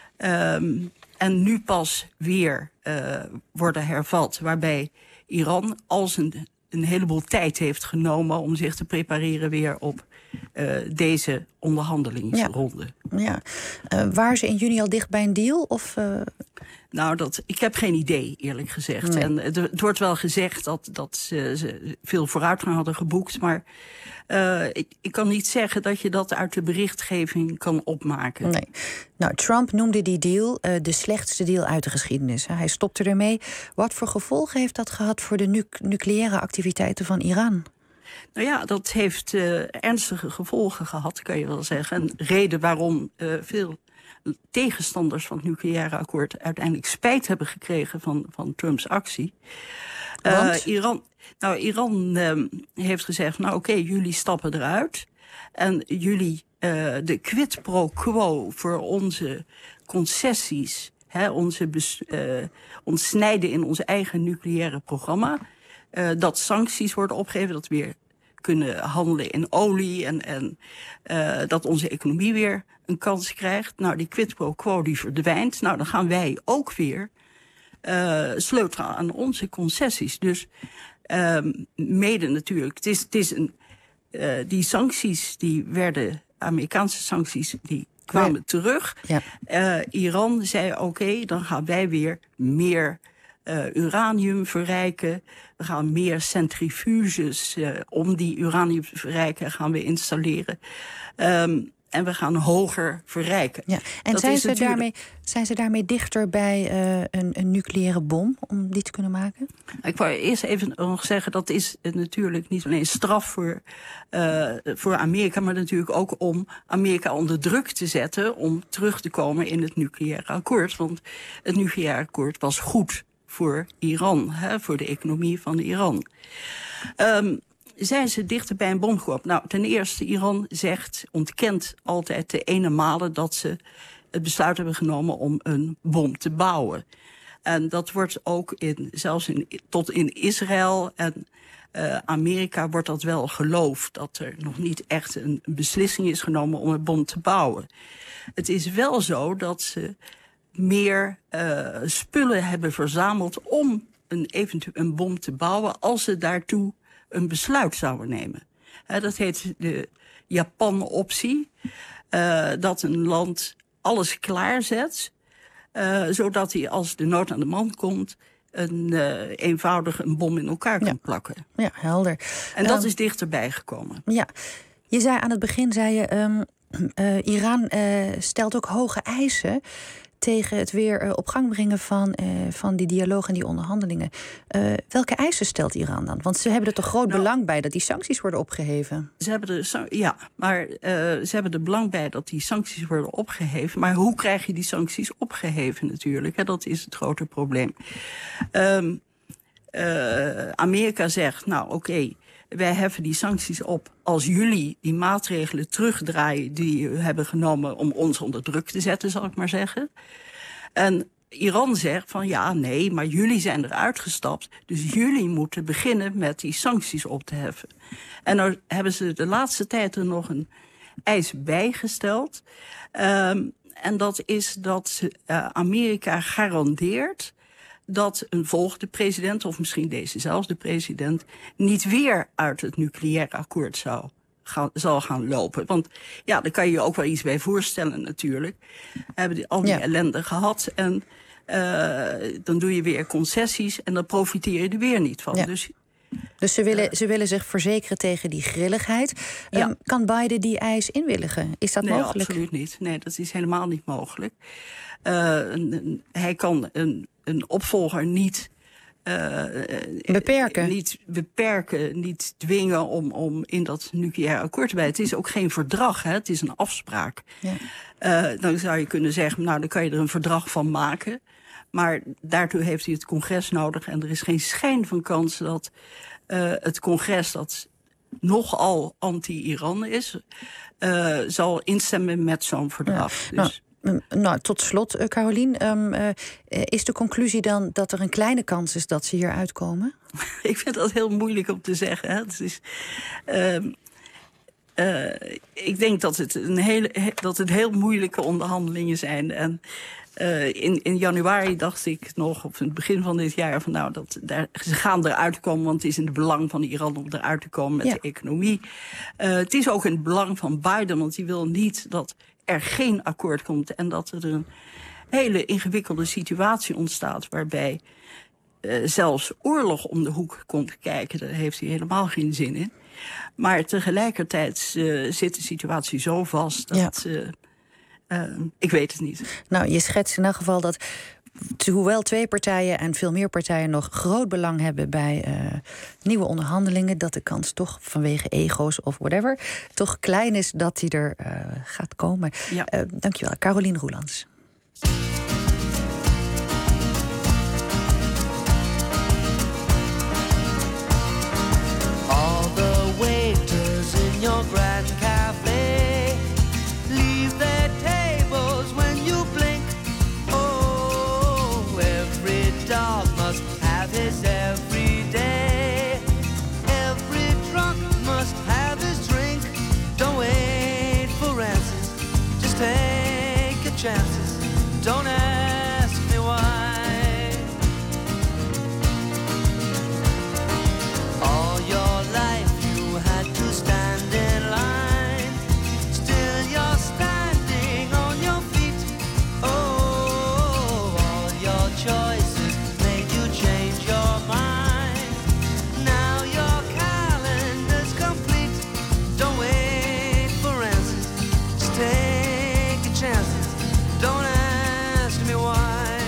Um, En nu pas weer uh, worden hervat, waarbij Iran als een, een heleboel tijd heeft genomen om zich te prepareren weer op uh, deze onderhandelingsronde. Ja, ja. Uh, waren ze in juni al dicht bij een deal? Of, uh... Nou, dat, ik heb geen idee, eerlijk gezegd. Nee. En het, het wordt wel gezegd dat, dat ze, ze veel vooruitgang hadden geboekt, maar Uh, ik, ik kan niet zeggen dat je dat uit de berichtgeving kan opmaken. Nee. Nou, Trump noemde die deal uh, de slechtste deal uit de geschiedenis. Hij stopte ermee. Wat voor gevolgen heeft dat gehad voor de nu- nucleaire activiteiten van Iran? Nou ja, dat heeft uh, ernstige gevolgen gehad, kan je wel zeggen. Een reden waarom uh, veel tegenstanders van het nucleaire akkoord uiteindelijk spijt hebben gekregen van, van Trumps actie. Uh, Iran, nou, Iran uh, heeft gezegd, nou oké, okay, jullie stappen eruit. En jullie, uh, de quid pro quo voor onze concessies, hè, onze bes, uh, ons snijden in ons eigen nucleaire programma, uh, dat sancties worden opgegeven, dat we weer kunnen handelen in olie en, en uh, dat onze economie weer een kans krijgt. Nou, die quid pro quo die verdwijnt. Nou, dan gaan wij ook weer uh, sleutelen aan onze concessies. Dus uh, mede natuurlijk. Het is, het is een, uh, die sancties, die werden, Amerikaanse sancties, die kwamen ja. terug. Ja. Uh, Iran zei, oké, okay, dan gaan wij weer meer Uh, uranium verrijken. We gaan meer centrifuges uh, om die uranium te verrijken gaan we installeren. Um, en we gaan hoger verrijken. Ja. En zijn ze, natuurlijk... daarmee, zijn ze daarmee dichter bij uh, een, een nucleaire bom om die te kunnen maken? Ik wou eerst even nog zeggen, dat is natuurlijk niet alleen straf voor, uh, voor Amerika, maar natuurlijk ook om Amerika onder druk te zetten om terug te komen in het nucleaire akkoord. Want het nucleaire akkoord was goed voor Iran, hè, voor de economie van Iran. Um, zijn ze dichter bij een bomgroep? Nou, ten eerste, Iran zegt, ontkent altijd de ene malen dat ze het besluit hebben genomen om een bom te bouwen. En dat wordt ook in, zelfs in, tot in Israël en uh, Amerika wordt dat wel geloofd, dat er nog niet echt een beslissing is genomen om een bom te bouwen. Het is wel zo dat ze meer uh, spullen hebben verzameld om een eventueel een bom te bouwen als ze daartoe een besluit zouden nemen. Uh, dat heet de Japan-optie. Uh, dat een land alles klaarzet, uh, zodat hij als de nood aan de man komt een uh, eenvoudig een bom in elkaar kan ja. plakken. Ja, helder. En dat um, is dichterbij gekomen. Ja, je zei aan het begin, zei je, um, uh, Iran uh, stelt ook hoge eisen tegen het weer uh, op gang brengen van, uh, van die dialoog en die onderhandelingen. Uh, welke eisen stelt Iran dan? Want ze hebben er toch groot nou, belang bij dat die sancties worden opgeheven? Ze hebben er, ja, maar uh, ze hebben er belang bij dat die sancties worden opgeheven. Maar hoe krijg je die sancties opgeheven natuurlijk? Hè? Dat is het grote probleem. Um, uh, Amerika zegt, nou oké, okay, wij heffen die sancties op als jullie die maatregelen terugdraaien die we hebben genomen om ons onder druk te zetten, zal ik maar zeggen. En Iran zegt van ja, nee, maar jullie zijn eruit gestapt, dus jullie moeten beginnen met die sancties op te heffen. En dan hebben ze de laatste tijd er nog een eis bijgesteld. Um, en dat is dat uh, Amerika garandeert dat een volgende president, of misschien deze zelfs de president, niet weer uit het nucleaire akkoord zou gaan, zal gaan lopen. Want ja, daar kan je je ook wel iets bij voorstellen natuurlijk. We hebben die, al die ja. ellende gehad en uh, dan doe je weer concessies en dan profiteer je er weer niet van. Ja. Dus, dus ze willen, uh, ze willen zich verzekeren tegen die grilligheid. Ja. Um, kan Biden die eis inwilligen? Is dat nee, mogelijk? Nee, absoluut niet. Nee, dat is helemaal niet mogelijk. Uh, een, een, hij kan een een opvolger niet uh, beperken. Niet beperken, niet dwingen om, om in dat nucleaire akkoord te bij. Het is ook geen verdrag, hè? Het is een afspraak. Ja. Uh, dan zou je kunnen zeggen, nou, dan kan je er een verdrag van maken. Maar daartoe heeft hij het congres nodig. En er is geen schijn van kans dat uh, het congres, dat nogal anti-Iran is, uh, zal instemmen met zo'n verdrag. Ja. Dus. Nou. Nou, tot slot, uh, Carolien, um, uh, is de conclusie dan dat er een kleine kans is dat ze hier uitkomen? Ik vind dat heel moeilijk om te zeggen. Hè. Het is, uh, uh, ik denk dat het, een hele, he, dat het heel moeilijke onderhandelingen zijn. En uh, in, in januari dacht ik nog, op het begin van dit jaar, van nou, dat, daar, ze gaan eruit komen, want het is in het belang van Iran om eruit te komen met ja. de economie. Uh, het is ook in het belang van Biden, want hij wil niet dat er geen akkoord komt en dat er een hele ingewikkelde situatie ontstaat waarbij uh, zelfs oorlog om de hoek komt kijken. Daar heeft hij helemaal geen zin in. Maar tegelijkertijd uh, zit de situatie zo vast dat ja. uh, uh, ik weet het niet. Nou, je schetst in elk geval dat hoewel twee partijen en veel meer partijen nog groot belang hebben bij uh, nieuwe onderhandelingen, dat de kans toch vanwege ego's of whatever toch klein is dat die er uh, gaat komen. Ja. Uh, dankjewel, Carolien Roelands. All the waiters in your grand cafe leave their tables when you blink. Oh, every dog must have his every day. Every drunk must have his drink. Don't wait for answers, just take your chances. Don't ask me why. All your life you had to stand in line. Still you're standing on your feet. Oh, all your choices made you change your mind. Now your calendar's complete. Don't wait for answers, just take your chances. Don't ask me why.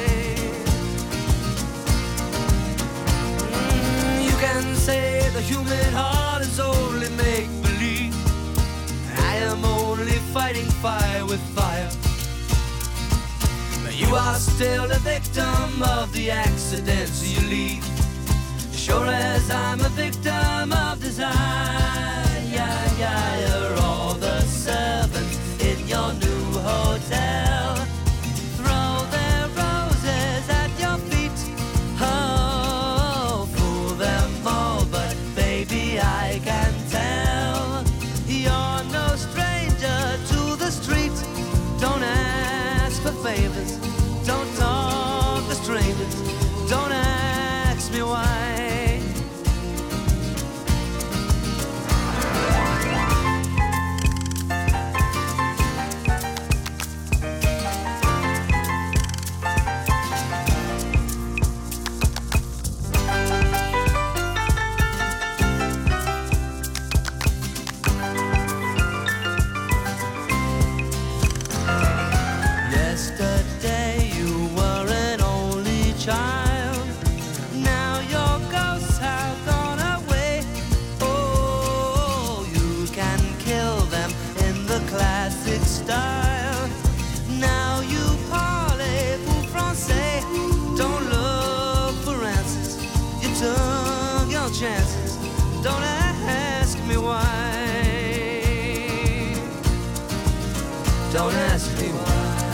Mm, you can say the human heart is only make-believe. I am only fighting fire with fire. But you are still the victim of the accidents you leave. Sure as I'm a victim of desire. Yeah, yeah, you're all the servants in your new hotel. Throw their roses at your feet. Oh, fool them all, but baby, I can tell you're no stranger to the street. Don't ask for favors, don't talk to strangers, don't ask me why. Yesterday you were an only child. Now your ghosts have gone away. Oh, you can kill them in the classic style. Now you parlez-vous français. Don't look for answers, you took your chances. Don't ask me why. Don't ask me why.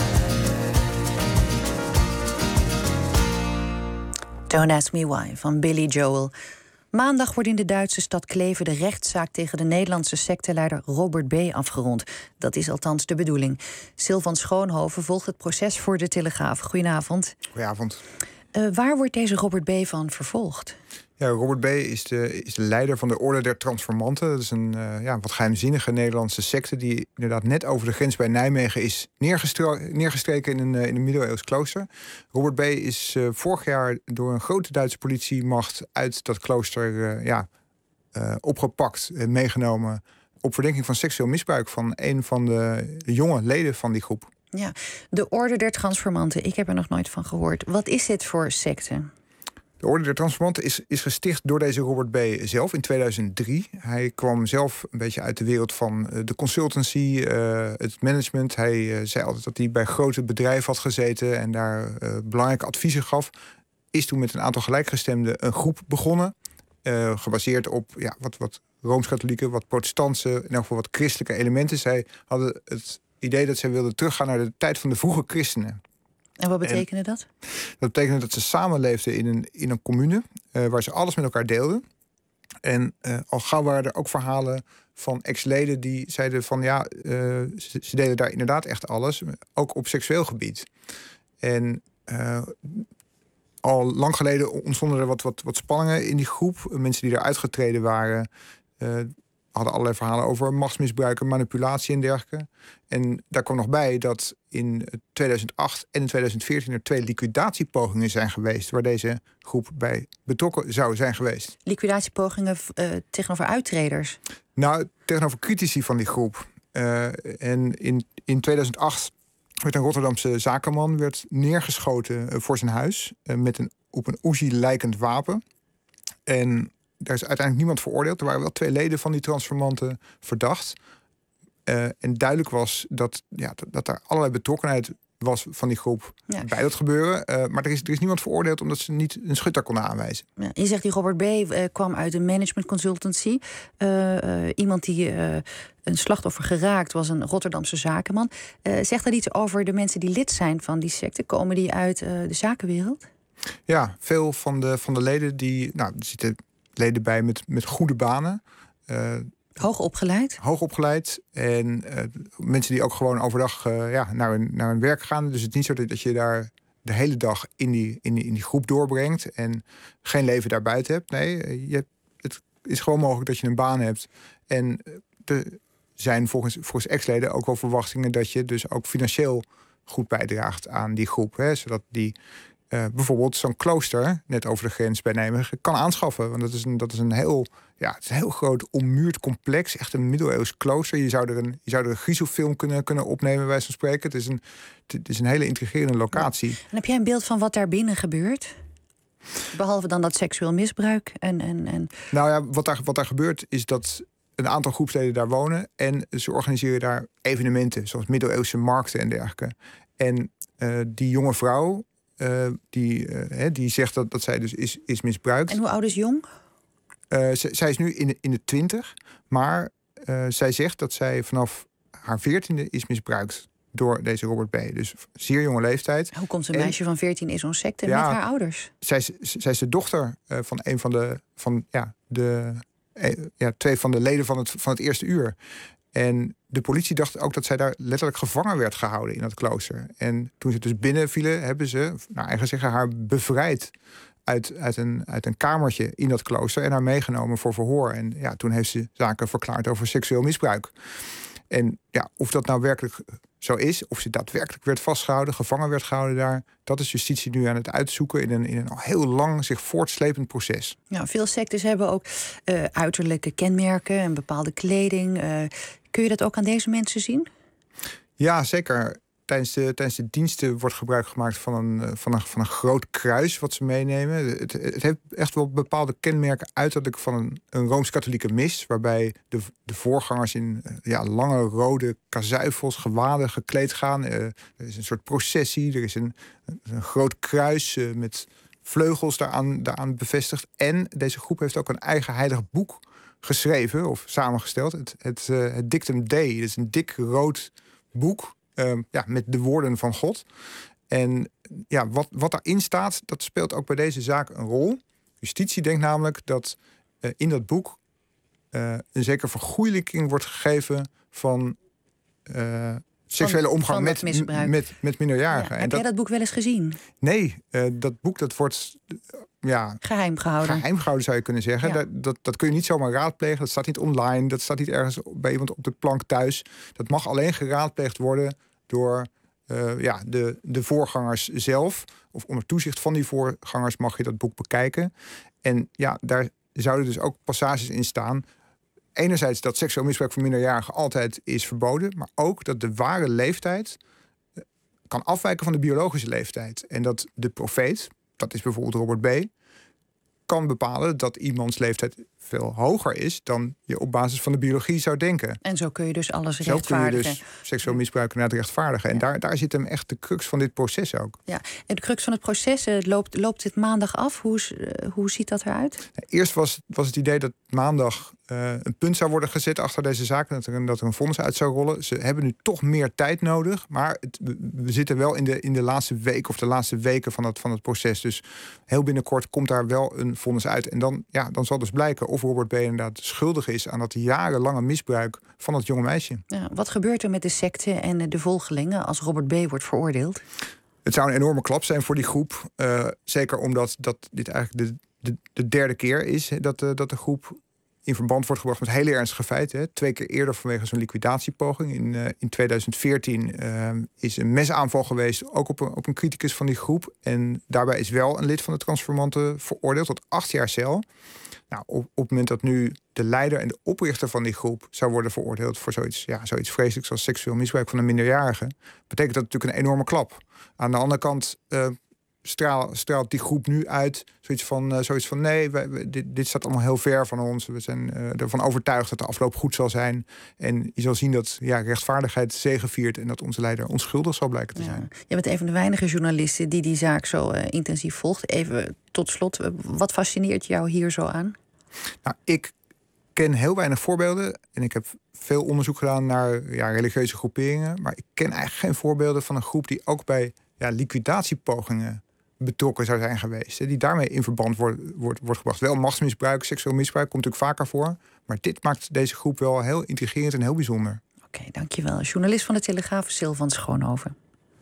Don't Ask Me Why van Billy Joel. Maandag wordt in de Duitse stad Kleve de rechtszaak tegen de Nederlandse secteleider Robert B. afgerond. Dat is althans de bedoeling. Sylvan Schoonhoven volgt het proces voor de Telegraaf. Goedenavond. Goedenavond. Uh, waar wordt deze Robert B. van vervolgd? Ja, Robert B. is de, is de leider van de Orde der Transformanten. Dat is een uh, ja, wat geheimzinnige Nederlandse secte die inderdaad net over de grens bij Nijmegen is neergestreken in een, uh, in een middeleeuws klooster. Robert B. is uh, vorig jaar door een grote Duitse politiemacht uit dat klooster uh, ja, uh, opgepakt en meegenomen op verdenking van seksueel misbruik van een van de jonge leden van die groep. Ja, de Orde der Transformanten, ik heb er nog nooit van gehoord. Wat is dit voor secte? De Orde der Transformanten is, is gesticht door deze Robert B. zelf in tweeduizend drie. Hij kwam zelf een beetje uit de wereld van de consultancy, uh, het management. Hij uh, zei altijd dat hij bij grote bedrijven had gezeten en daar uh, belangrijke adviezen gaf. Is toen met een aantal gelijkgestemden een groep begonnen. Uh, gebaseerd op ja, wat, wat Rooms-Katholieke, wat protestantse, in elk geval wat christelijke elementen. Zij hadden het idee dat zij wilden teruggaan naar de tijd van de vroege christenen. En wat betekende en dat? Dat betekende dat ze samenleefden in een, in een commune uh, waar ze alles met elkaar deelden. En uh, al gauw waren er ook verhalen van ex-leden die zeiden van ja, uh, ze, ze deden daar inderdaad echt alles, ook op seksueel gebied. En uh, al lang geleden ontstonden er wat, wat, wat spanningen in die groep. Mensen die eruit getreden waren, uh, hadden allerlei verhalen over machtsmisbruik, manipulatie en dergelijke. En daar kwam nog bij dat in tweeduizend acht en in tweeduizend veertien er twee liquidatiepogingen zijn geweest waar deze groep bij betrokken zou zijn geweest. Liquidatiepogingen uh, tegenover uittreders? Nou, tegenover critici van die groep. Uh, en in, in tweeduizend acht werd een Rotterdamse zakenman werd neergeschoten uh, voor zijn huis uh, met een op een Uzi lijkend wapen. En daar is uiteindelijk niemand veroordeeld. Er waren wel twee leden van die transformanten verdacht. Uh, en duidelijk was dat, ja, dat, dat er allerlei betrokkenheid was van die groep ja. bij dat gebeuren. Uh, maar er is, er is niemand veroordeeld omdat ze niet een schutter konden aanwijzen. Ja, je zegt die Robert B. Uh, kwam uit een management consultancy. Uh, uh, iemand die uh, een slachtoffer geraakt was een Rotterdamse zakenman. Uh, zegt dat iets over de mensen die lid zijn van die secte? Komen die uit uh, de zakenwereld? Ja, veel van de, van de leden die... Nou, er zitten leden bij met, met goede banen. Uh, Hoog opgeleid? Hoog opgeleid. En uh, mensen die ook gewoon overdag uh, ja, naar, hun, naar hun werk gaan. Dus het is niet zo dat, dat je daar de hele dag in die, in, die, in die groep doorbrengt. En geen leven daarbuiten hebt. Nee, je hebt, het is gewoon mogelijk dat je een baan hebt. En er zijn volgens, volgens ex-leden ook wel verwachtingen dat je dus ook financieel goed bijdraagt aan die groep. Hè, zodat die... Uh, bijvoorbeeld zo'n klooster, net over de grens bij Nijmegen, kan aanschaffen. Want dat is een, dat is een, heel, ja, het is een heel groot ommuurd complex. Echt een middeleeuws klooster. Je zou er een, je zou er een griezelfilm kunnen, kunnen opnemen, bij wijze van spreken. Het is, een, het is een hele intrigerende locatie. En heb jij een beeld van wat daar binnen gebeurt? Behalve dan dat seksueel misbruik? En, en, en... Nou ja, wat daar, wat daar gebeurt is dat een aantal groepsleden daar wonen. En ze organiseren daar evenementen, zoals middeleeuwse markten en dergelijke. En uh, die jonge vrouw... Uh, die, uh, die zegt dat, dat zij dus is, is misbruikt. En hoe oud is jong? Uh, z- zij is nu in de, in de twintig. Maar uh, zij zegt dat zij vanaf haar veertiende is misbruikt door deze Robert B. Dus zeer jonge leeftijd. Hoe komt een en, meisje van veertien in zo'n secte ja, met haar ouders? Zij is, zij is de dochter uh, van een van de, van, ja, de uh, ja, twee van de leden van het, van het eerste uur. En de politie dacht ook dat zij daar letterlijk gevangen werd gehouden in dat klooster. En toen ze dus binnenvielen, hebben ze, naar eigen zeggen, haar bevrijd uit, uit, een, uit een kamertje in dat klooster en haar meegenomen voor verhoor. En ja, toen heeft ze zaken verklaard over seksueel misbruik. En ja, of dat nou werkelijk zo is, of ze daadwerkelijk werd vastgehouden, gevangen werd gehouden daar, dat is justitie nu aan het uitzoeken in een, in een al heel lang zich voortslepend proces. Ja, veel sectes hebben ook uh, uiterlijke kenmerken en bepaalde kleding. Uh, kun je dat ook aan deze mensen zien? Ja, zeker. Tijdens de, tijdens de diensten wordt gebruik gemaakt van een, van, een, van een groot kruis wat ze meenemen. Het, het heeft echt wel bepaalde kenmerken uiterlijk van een, een Rooms-katholieke mis, waarbij de, de voorgangers in ja, lange rode kazuifels, gewaden gekleed gaan. Uh, er is een soort processie, er is een, een groot kruis uh, met vleugels daaraan, daaraan bevestigd. En deze groep heeft ook een eigen heilig boek geschreven of samengesteld. Het, het, uh, het Dictum Dei, dat is een dik rood boek. Uh, ja, met de woorden van God. En ja, wat, wat daarin staat, dat speelt ook bij deze zaak een rol. Justitie denkt namelijk dat uh, in dat boek uh, een zekere vergoeilijking wordt gegeven van uh, seksuele van, omgang van met, misbruik. met, met minderjarigen. Ja, en heb dat, jij dat boek wel eens gezien? Nee, uh, dat boek dat wordt uh, ja, geheim gehouden. Geheim gehouden zou je kunnen zeggen. Ja. Dat, dat, dat kun je niet zomaar raadplegen. Dat staat niet online. Dat staat niet ergens bij iemand op de plank thuis. Dat mag alleen geraadpleegd worden door uh, ja, de, de voorgangers zelf. Of onder toezicht van die voorgangers mag je dat boek bekijken. En ja, daar zouden dus ook passages in staan. Enerzijds dat seksueel misbruik van minderjarigen altijd is verboden. Maar ook dat de ware leeftijd kan afwijken van de biologische leeftijd. En dat de profeet, dat is bijvoorbeeld Robert B., kan bepalen dat iemands leeftijd veel hoger is dan je op basis van de biologie zou denken. En zo kun je dus alles zo rechtvaardigen. Kun je dus seksueel misbruik naar het rechtvaardigen. En ja. daar, daar zit hem echt de crux van dit proces ook. Ja, en de crux van het proces loopt, loopt dit maandag af. Hoe, uh, hoe ziet dat eruit? Eerst was, was het idee dat maandag uh, een punt zou worden gezet achter deze zaak. Dat er, een, dat er een vonnis uit zou rollen. Ze hebben nu toch meer tijd nodig. Maar het, we zitten wel in de, in de laatste week of de laatste weken van het, van het proces. Dus heel binnenkort komt daar wel een vonnis uit. En dan, ja, dan zal dus blijken of Robert B. inderdaad schuldig is aan dat jarenlange misbruik van dat jonge meisje. Ja, wat gebeurt er met de secte en de volgelingen als Robert B. wordt veroordeeld? Het zou een enorme klap zijn voor die groep. Uh, zeker omdat dat dit eigenlijk de, de, de derde keer is dat, uh, dat de groep in verband wordt gebracht met hele ernstige feiten. Hè. Twee keer eerder vanwege zo'n liquidatiepoging. In, uh, in tweeduizend veertien uh, is een mesaanval geweest, ook op een, op een criticus van die groep. En daarbij is wel een lid van de transformanten veroordeeld tot acht jaar cel. Nou, op, op het moment dat nu de leider en de oprichter van die groep zou worden veroordeeld voor zoiets, ja, zoiets vreselijks als seksueel misbruik van een minderjarige, betekent dat natuurlijk een enorme klap. Aan de andere kant uh, straal, straalt die groep nu uit zoiets van, uh, zoiets van nee, wij, wij, dit, dit staat allemaal heel ver van ons. We zijn uh, ervan overtuigd dat de afloop goed zal zijn. En je zal zien dat ja, rechtvaardigheid zegeviert en dat onze leider onschuldig zal blijken te zijn. Ja. Je bent een van de weinige journalisten die die zaak zo uh, intensief volgt. Even tot slot, wat fascineert jou hier zo aan? Nou, ik ken heel weinig voorbeelden en ik heb veel onderzoek gedaan naar ja, religieuze groeperingen, maar ik ken eigenlijk geen voorbeelden van een groep die ook bij ja, liquidatiepogingen betrokken zou zijn geweest. Die daarmee in verband wordt, wordt, wordt gebracht. Wel machtsmisbruik, seksueel misbruik komt natuurlijk vaker voor, maar dit maakt deze groep wel heel intrigerend en heel bijzonder. Oké, okay, dankjewel. Journalist van de Telegraaf, Silvan Schoonhoven.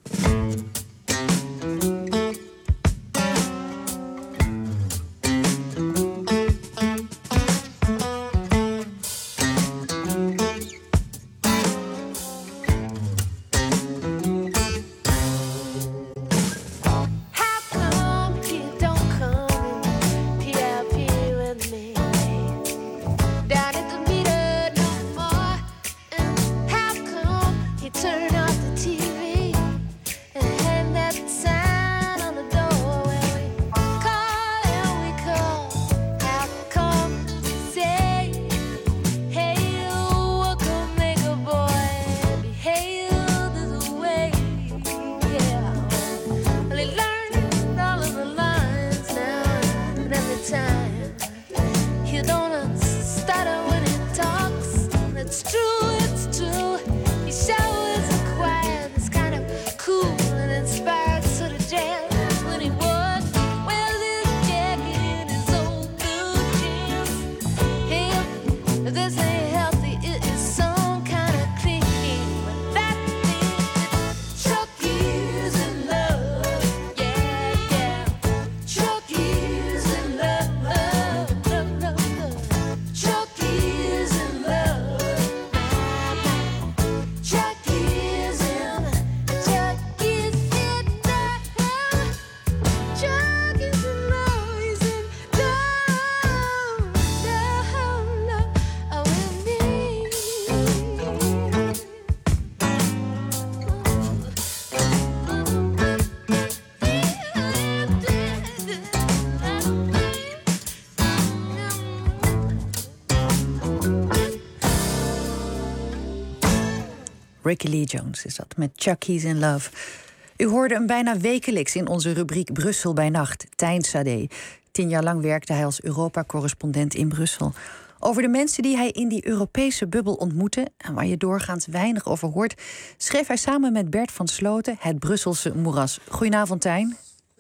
Ricky Lee Jones is dat, met Chucky's in Love. U hoorde hem bijna wekelijks in onze rubriek Brussel bij Nacht, Tijn Sade. Tien jaar lang werkte hij als Europa-correspondent in Brussel. Over de mensen die hij in die Europese bubbel ontmoette, en waar je doorgaans weinig over hoort, schreef hij samen met Bert van Sloten Het Brusselse Moeras. Goedenavond, Tijn.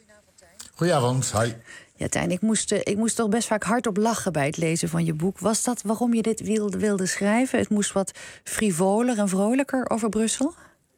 Goedenavond, hi. Ja, Tijn, ik moest, ik moest toch best vaak hardop lachen bij het lezen van je boek. Was dat waarom je dit wilde, wilde schrijven? Het moest wat frivoler en vrolijker over Brussel?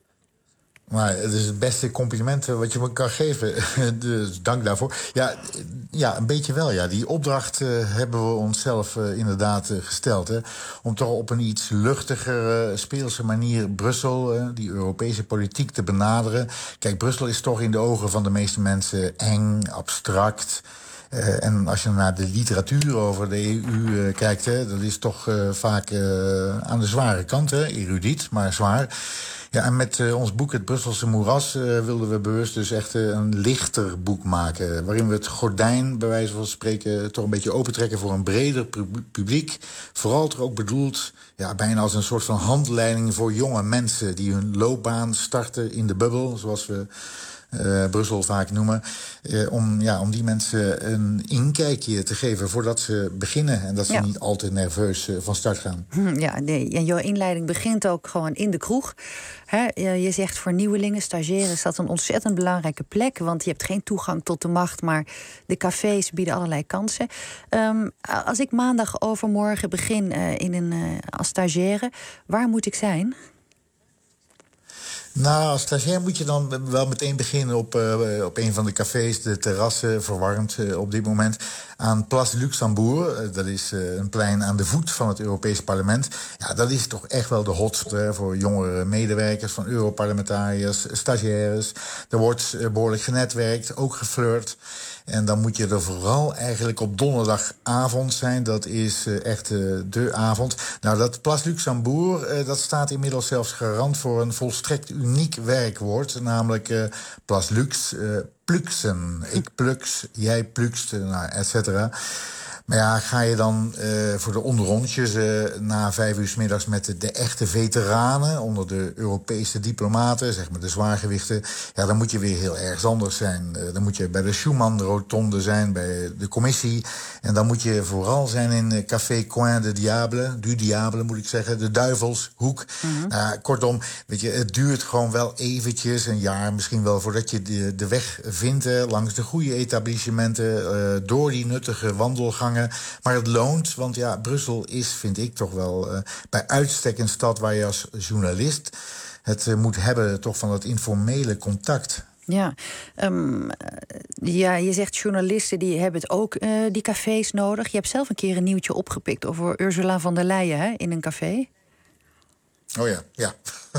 Maar het is het beste compliment wat je me kan geven. Dus dank daarvoor. Ja, ja, een beetje wel. Ja. Die opdracht uh, hebben we onszelf uh, inderdaad uh, gesteld. Hè. Om toch op een iets luchtiger, uh, speelse manier Brussel, uh, die Europese politiek, te benaderen. Kijk, Brussel is toch in de ogen van de meeste mensen eng, abstract. Uh, en als je naar de literatuur over de E U uh, kijkt, hè, dat is toch uh, vaak uh, aan de zware kant, hè, erudiet, maar zwaar. Ja, en met uh, ons boek Het Brusselse Moeras uh, wilden we bewust dus echt uh, een lichter boek maken. Waarin we het gordijn, bij wijze van spreken, toch een beetje opentrekken voor een breder publiek. Vooral toch ook bedoeld, ja, bijna als een soort van handleiding voor jonge mensen die hun loopbaan starten in de bubbel, zoals we Uh, Brussel vaak noemen. Uh, om, ja, om die mensen een inkijkje te geven voordat ze beginnen. En dat ze ja. niet al te nerveus uh, van start gaan. Ja, nee. En jouw inleiding begint ook gewoon in de kroeg. He, je zegt voor nieuwelingen, stagiaires, is dat een ontzettend belangrijke plek. Want je hebt geen toegang tot de macht, maar de cafés bieden allerlei kansen. Um, als ik maandag overmorgen begin uh, in een, uh, als stagiaire, waar moet ik zijn? Nou, als stagiair moet je dan wel meteen beginnen op, uh, op een van de cafés, de terrassen, verwarmd uh, op dit moment, aan Place Luxembourg. Uh, dat is uh, een plein aan de voet van het Europees Parlement. Ja, dat is toch echt wel de hotspot uh, voor jongere medewerkers van Europarlementariërs, stagiaires. Er wordt uh, behoorlijk genetwerkt, ook geflirt. En dan moet je er vooral eigenlijk op donderdagavond zijn. Dat is uh, echt uh, de avond. Nou, dat Place Luxembourg, uh, dat staat inmiddels zelfs garant voor een volstrekt uniek werkwoord. Namelijk uh, Place Lux, uh, pluksen. Ik pluks, jij plukst, nou, et cetera. Maar ja, ga je dan uh, voor de onderrondjes uh, na vijf uur 's middags met de, de echte veteranen onder de Europese diplomaten, zeg maar de zwaargewichten, ja, dan moet je weer heel erg anders zijn. Uh, dan moet je bij de Schuman-rotonde zijn, bij de commissie. En dan moet je vooral zijn in uh, Café Coin de Diable, du Diable moet ik zeggen, de duivelshoek. Mm-hmm. Uh, kortom, weet je, het duurt gewoon wel eventjes, een jaar misschien wel, voordat je de, de weg vindt uh, langs de goede etablissementen, uh, door die nuttige wandelgangen. Maar het loont, want ja, Brussel is, vind ik toch wel, uh, bij uitstek een stad waar je als journalist het uh, moet hebben toch van dat informele contact. Ja, um, ja, je zegt journalisten die hebben het ook, uh, die cafés nodig. Je hebt zelf een keer een nieuwtje opgepikt over Ursula von der Leyen, hè, in een café. Oh ja, ja.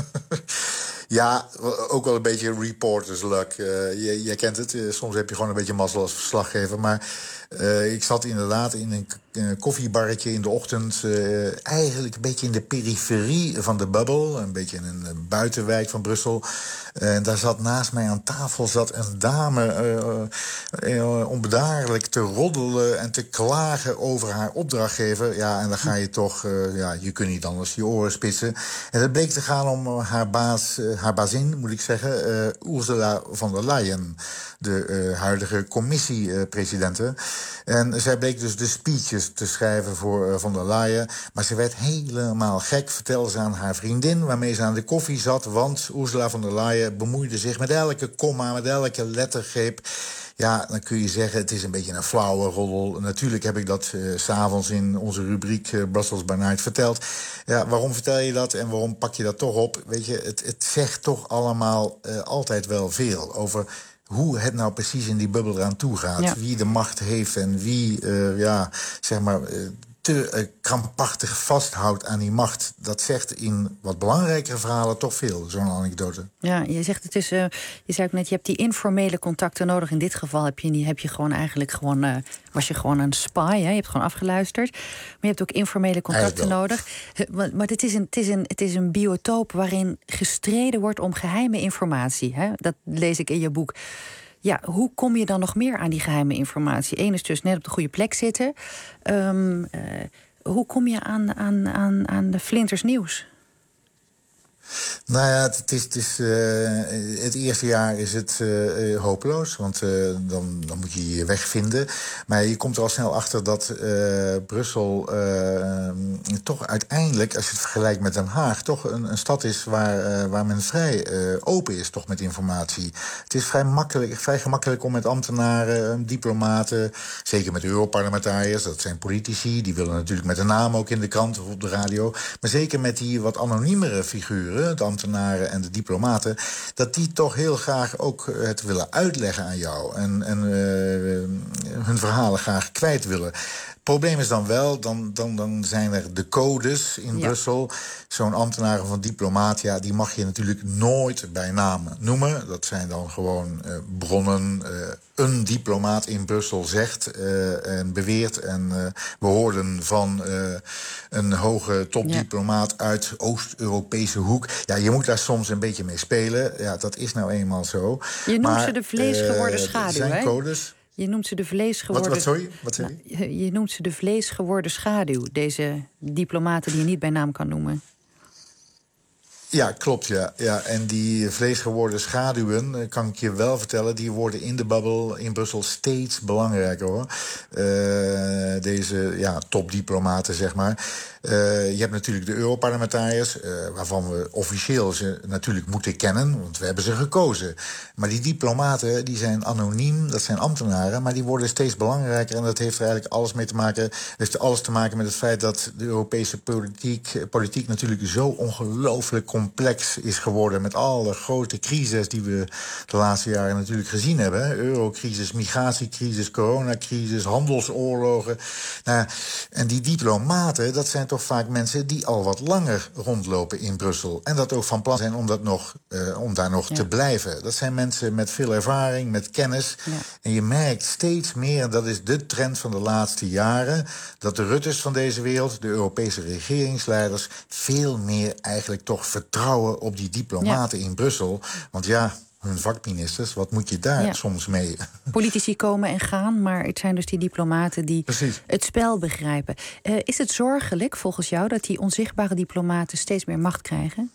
Ja, ook wel een beetje reporters luck. Uh, je, je kent het, uh, soms heb je gewoon een beetje mazzel als verslaggever. Maar uh, ik zat inderdaad in een, een koffiebarretje in de ochtend. Uh, eigenlijk een beetje in de periferie van de bubbel. Een beetje in een buitenwijk van Brussel. Uh, en daar zat naast mij aan tafel zat een dame uh, uh, onbedaarlijk te roddelen en te klagen over haar opdrachtgever. Ja, en dan ga je toch, uh, ja, je kunt niet anders je oren spitsen. En het bleek te gaan om haar baas, uh, haar bazin, moet ik zeggen, uh, Ursula von der Leyen, de uh, huidige commissiepresidente. En zij bleek dus de speeches te schrijven voor uh, von der Leyen. Maar ze werd helemaal gek, vertelde ze aan haar vriendin, waarmee ze aan de koffie zat. Want Ursula von der Leyen bemoeide zich met elke komma, met elke lettergreep. Ja, dan kun je zeggen, het is een beetje een flauwe roddel. Natuurlijk heb ik dat uh, 's avonds in onze rubriek uh, Brussels by Night verteld. Ja, waarom vertel je dat en waarom pak je dat toch op? Weet je, het, het zegt toch allemaal uh, altijd wel veel over hoe het nou precies in die bubbel eraan toe gaat. Ja. Wie de macht heeft en wie, uh, ja, zeg maar, uh, te uh, krampachtig vasthoudt aan die macht. Dat zegt in wat belangrijkere verhalen toch veel, zo'n anekdote. Ja, je zegt het is, uh, je zei ook net, je hebt die informele contacten nodig. In dit geval heb je, heb je gewoon eigenlijk gewoon, uh, was je gewoon een spy, hè? Je hebt gewoon afgeluisterd. Maar je hebt ook informele contacten nodig. Maar, maar het, is een, het, is een, het is een biotoop waarin gestreden wordt om geheime informatie. Hè? Dat lees ik in je boek. Ja, hoe kom je dan nog meer aan die geheime informatie? Eén is dus net op de goede plek zitten. Um, uh, hoe kom je aan, aan, aan, aan de flinters nieuws? Nou ja, het, is, het, is, uh, het eerste jaar is het uh, hopeloos, want uh, dan, dan moet je je weg vinden. Maar je komt er al snel achter dat uh, Brussel uh, toch uiteindelijk, als je het vergelijkt met Den Haag, toch een, een stad is waar, uh, waar men vrij uh, open is toch met informatie. Het is vrij, makkelijk, vrij gemakkelijk om met ambtenaren, diplomaten, zeker met Europarlementariërs, dat zijn politici, die willen natuurlijk met de naam ook in de krant of op de radio, maar zeker met die wat anoniemere figuren, de ambtenaren en de diplomaten, dat die toch heel graag ook het willen uitleggen aan jou en, en uh, hun verhalen graag kwijt willen. Het probleem is dan wel, dan, dan, dan zijn er de codes in ja. Brussel. Zo'n ambtenaar of een diplomaat, ja, die mag je natuurlijk nooit bij naam noemen. Dat zijn dan gewoon uh, bronnen. Uh, een diplomaat in Brussel zegt uh, en beweert. En uh, we hoorden van uh, een hoge topdiplomaat ja. uit Oost-Europese hoek. Ja, je moet daar soms een beetje mee spelen. Ja, dat is nou eenmaal zo. Je noemt maar, ze de vleesgeworden uh, schaduw, zijn hè? Codes. Je noemt ze de vleesgeworden... Wat, wat, sorry? Wat sorry? Nou, je noemt ze de vleesgeworden schaduw, deze diplomaten die je niet bij naam kan noemen. Ja, klopt, ja. ja. En die vleesgeworden schaduwen, kan ik je wel vertellen, die worden in de bubbel in Brussel steeds belangrijker, hoor. Uh, deze ja, topdiplomaten, zeg maar. Uh, je hebt natuurlijk de Europarlementariërs, uh, waarvan we officieel ze natuurlijk moeten kennen, want we hebben ze gekozen. Maar die diplomaten, die zijn anoniem, dat zijn ambtenaren, maar die worden steeds belangrijker. En dat heeft er eigenlijk alles mee te maken, heeft alles te maken met het feit dat de Europese politiek, politiek natuurlijk zo ongelooflijk complex complex is geworden met alle grote crises die we de laatste jaren natuurlijk gezien hebben. Hè? Eurocrisis, migratiecrisis, coronacrisis, handelsoorlogen. Nou, en die diplomaten, dat zijn toch vaak mensen die al wat langer rondlopen in Brussel. En dat ook van plan zijn om, dat nog, uh, om daar nog ja. te blijven. Dat zijn mensen met veel ervaring, met kennis. Ja. En je merkt steeds meer, en dat is de trend van de laatste jaren, dat de Ruttes van deze wereld, de Europese regeringsleiders, veel meer eigenlijk toch vertrouwen op die diplomaten ja. in Brussel. Want ja, hun vakministers, wat moet je daar ja. soms mee? Politici komen en gaan, maar het zijn dus die diplomaten die Precies. het spel begrijpen. Uh, is het zorgelijk volgens jou dat die onzichtbare diplomaten steeds meer macht krijgen?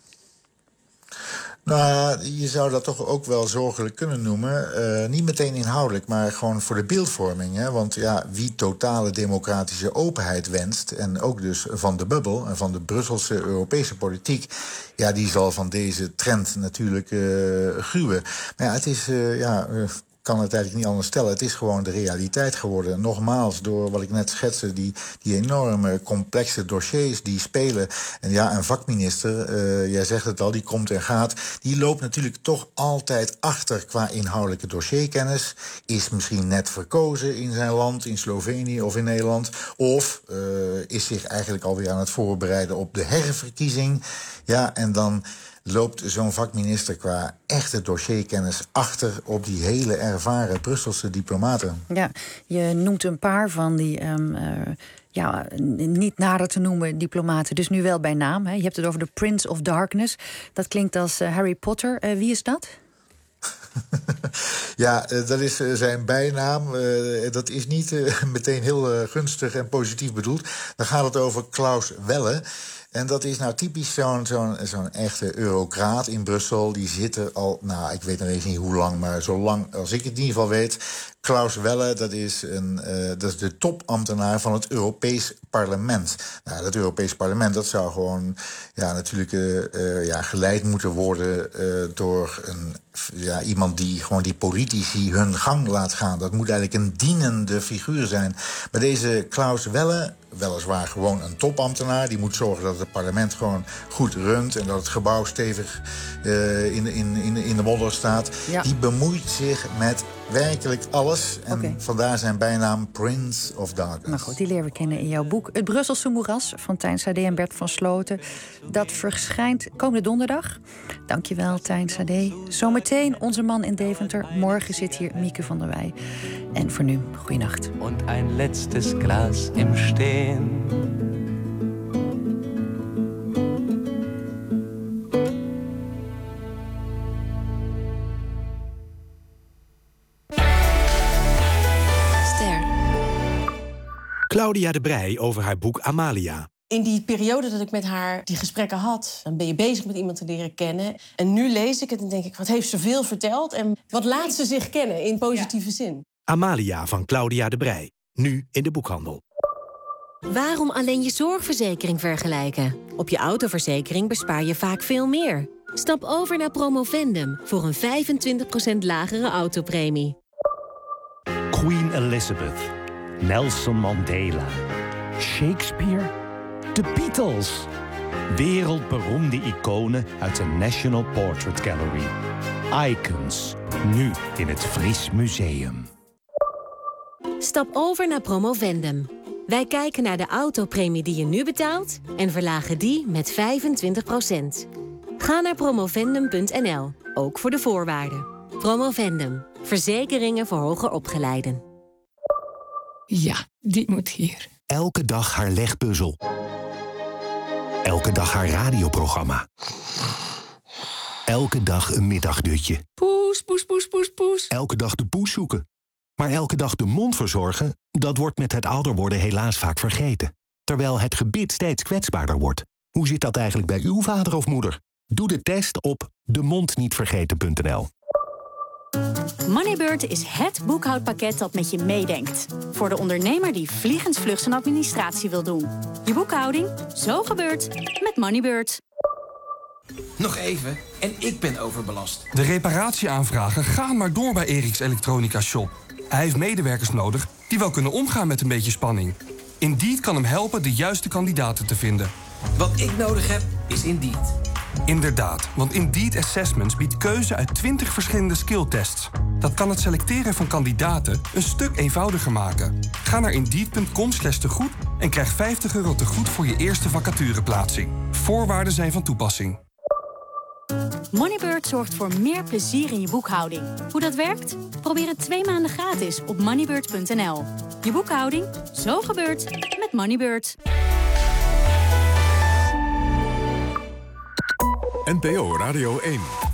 Nou, je zou dat toch ook wel zorgelijk kunnen noemen. Uh, niet meteen inhoudelijk, maar gewoon voor de beeldvorming. Hè? Want ja, wie totale democratische openheid wenst, en ook dus van de bubbel en van de Brusselse Europese politiek, ja, die zal van deze trend natuurlijk uh, gruwen. Maar ja, het is, uh, ja... Uh, kan het eigenlijk niet anders stellen. Het is gewoon de realiteit geworden. Nogmaals, door wat ik net schetste, die, die enorme complexe dossiers die spelen. En ja, een vakminister, uh, jij zegt het al, die komt en gaat, die loopt natuurlijk toch altijd achter qua inhoudelijke dossierkennis. Is misschien net verkozen in zijn land, in Slovenië of in Nederland. Of uh, is zich eigenlijk alweer aan het voorbereiden op de herverkiezing. Ja, en dan loopt zo'n vakminister qua echte dossierkennis achter op die hele ervaren Brusselse diplomaten. Ja, je noemt een paar van die um, uh, ja, niet nader te noemen diplomaten, dus nu wel bij naam. Hè. Je hebt het over de Prince of Darkness. Dat klinkt als uh, Harry Potter. Uh, wie is dat? Ja, uh, dat is uh, zijn bijnaam. Uh, dat is niet uh, meteen heel uh, gunstig en positief bedoeld. Dan gaat het over Klaus Welle. En dat is nou typisch zo'n zo'n zo'n echte eurocraat in Brussel. Die zit er al, nou, ik weet nog eens niet hoe lang, maar zo lang als ik het in ieder geval weet. Klaus Welle, dat is, een, uh, dat is de topambtenaar van het Europees Parlement. Nou, dat Europees Parlement, dat zou gewoon ja, natuurlijk uh, uh, ja, geleid moeten worden uh, door een, ja, iemand die gewoon die politici hun gang laat gaan. Dat moet eigenlijk een dienende figuur zijn. Maar deze Klaus Welle, weliswaar gewoon een topambtenaar, die moet zorgen dat het parlement gewoon goed runt en dat het gebouw stevig uh, in, in, in, in de modder staat. Ja. Die bemoeit zich met werkelijk alles. En okay. vandaar zijn bijnaam Prince of Darkness. Maar goed, die leren we kennen in jouw boek. Het Brusselse moeras van Tijn Sade en Bert van Sloten. Dat verschijnt komende donderdag. Dankjewel, Tijn Sade. Zometeen onze man in Deventer. Morgen zit hier Mieke van der Wij. En voor nu, goeienacht. En een letztes Glas im Stehen. Claudia de Breij over haar boek Amalia. In die periode dat ik met haar die gesprekken had, dan ben je bezig met iemand te leren kennen. En nu lees ik het en denk ik, wat heeft ze veel verteld? En wat laat ze zich kennen in positieve ja. zin? Amalia van Claudia de Breij. Nu in de boekhandel. Waarom alleen je zorgverzekering vergelijken? Op je autoverzekering bespaar je vaak veel meer. Stap over naar Promovendum voor een vijfentwintig procent lagere autopremie. Queen Elizabeth, Nelson Mandela, Shakespeare, de Beatles. Wereldberoemde iconen uit de National Portrait Gallery. Icons, nu in het Fries Museum. Stap over naar Promovendum. Wij kijken naar de autopremie die je nu betaalt en verlagen die met vijfentwintig procent. Ga naar promovendum punt n l, ook voor de voorwaarden. Promovendum, verzekeringen voor hoger opgeleiden. Ja, die moet hier. Elke dag haar legpuzzel. Elke dag haar radioprogramma. Elke dag een middagdutje. Poes, poes, poes, poes, poes. Elke dag de poes zoeken. Maar elke dag de mond verzorgen, dat wordt met het ouder worden helaas vaak vergeten. Terwijl het gebit steeds kwetsbaarder wordt. Hoe zit dat eigenlijk bij uw vader of moeder? Doe de test op de mond niet vergeten punt n l. Moneybird is het boekhoudpakket dat met je meedenkt. Voor de ondernemer die vliegensvlug zijn administratie wil doen. Je boekhouding, zo gebeurt met Moneybird. Nog even, en ik ben overbelast. De reparatieaanvragen gaan maar door bij Eriks Elektronica Shop. Hij heeft medewerkers nodig die wel kunnen omgaan met een beetje spanning. Indeed kan hem helpen de juiste kandidaten te vinden. Wat ik nodig heb, is Indeed. Inderdaad, want Indeed Assessments biedt keuze uit twintig verschillende skilltests. Dat kan het selecteren van kandidaten een stuk eenvoudiger maken. Ga naar indeed.com slash tegoed en krijg vijftig euro tegoed voor je eerste vacatureplaatsing. Voorwaarden zijn van toepassing. Moneybird zorgt voor meer plezier in je boekhouding. Hoe dat werkt? Probeer het twee maanden gratis op moneybird punt n l. Je boekhouding, zo gebeurt met Moneybird. N P O Radio één.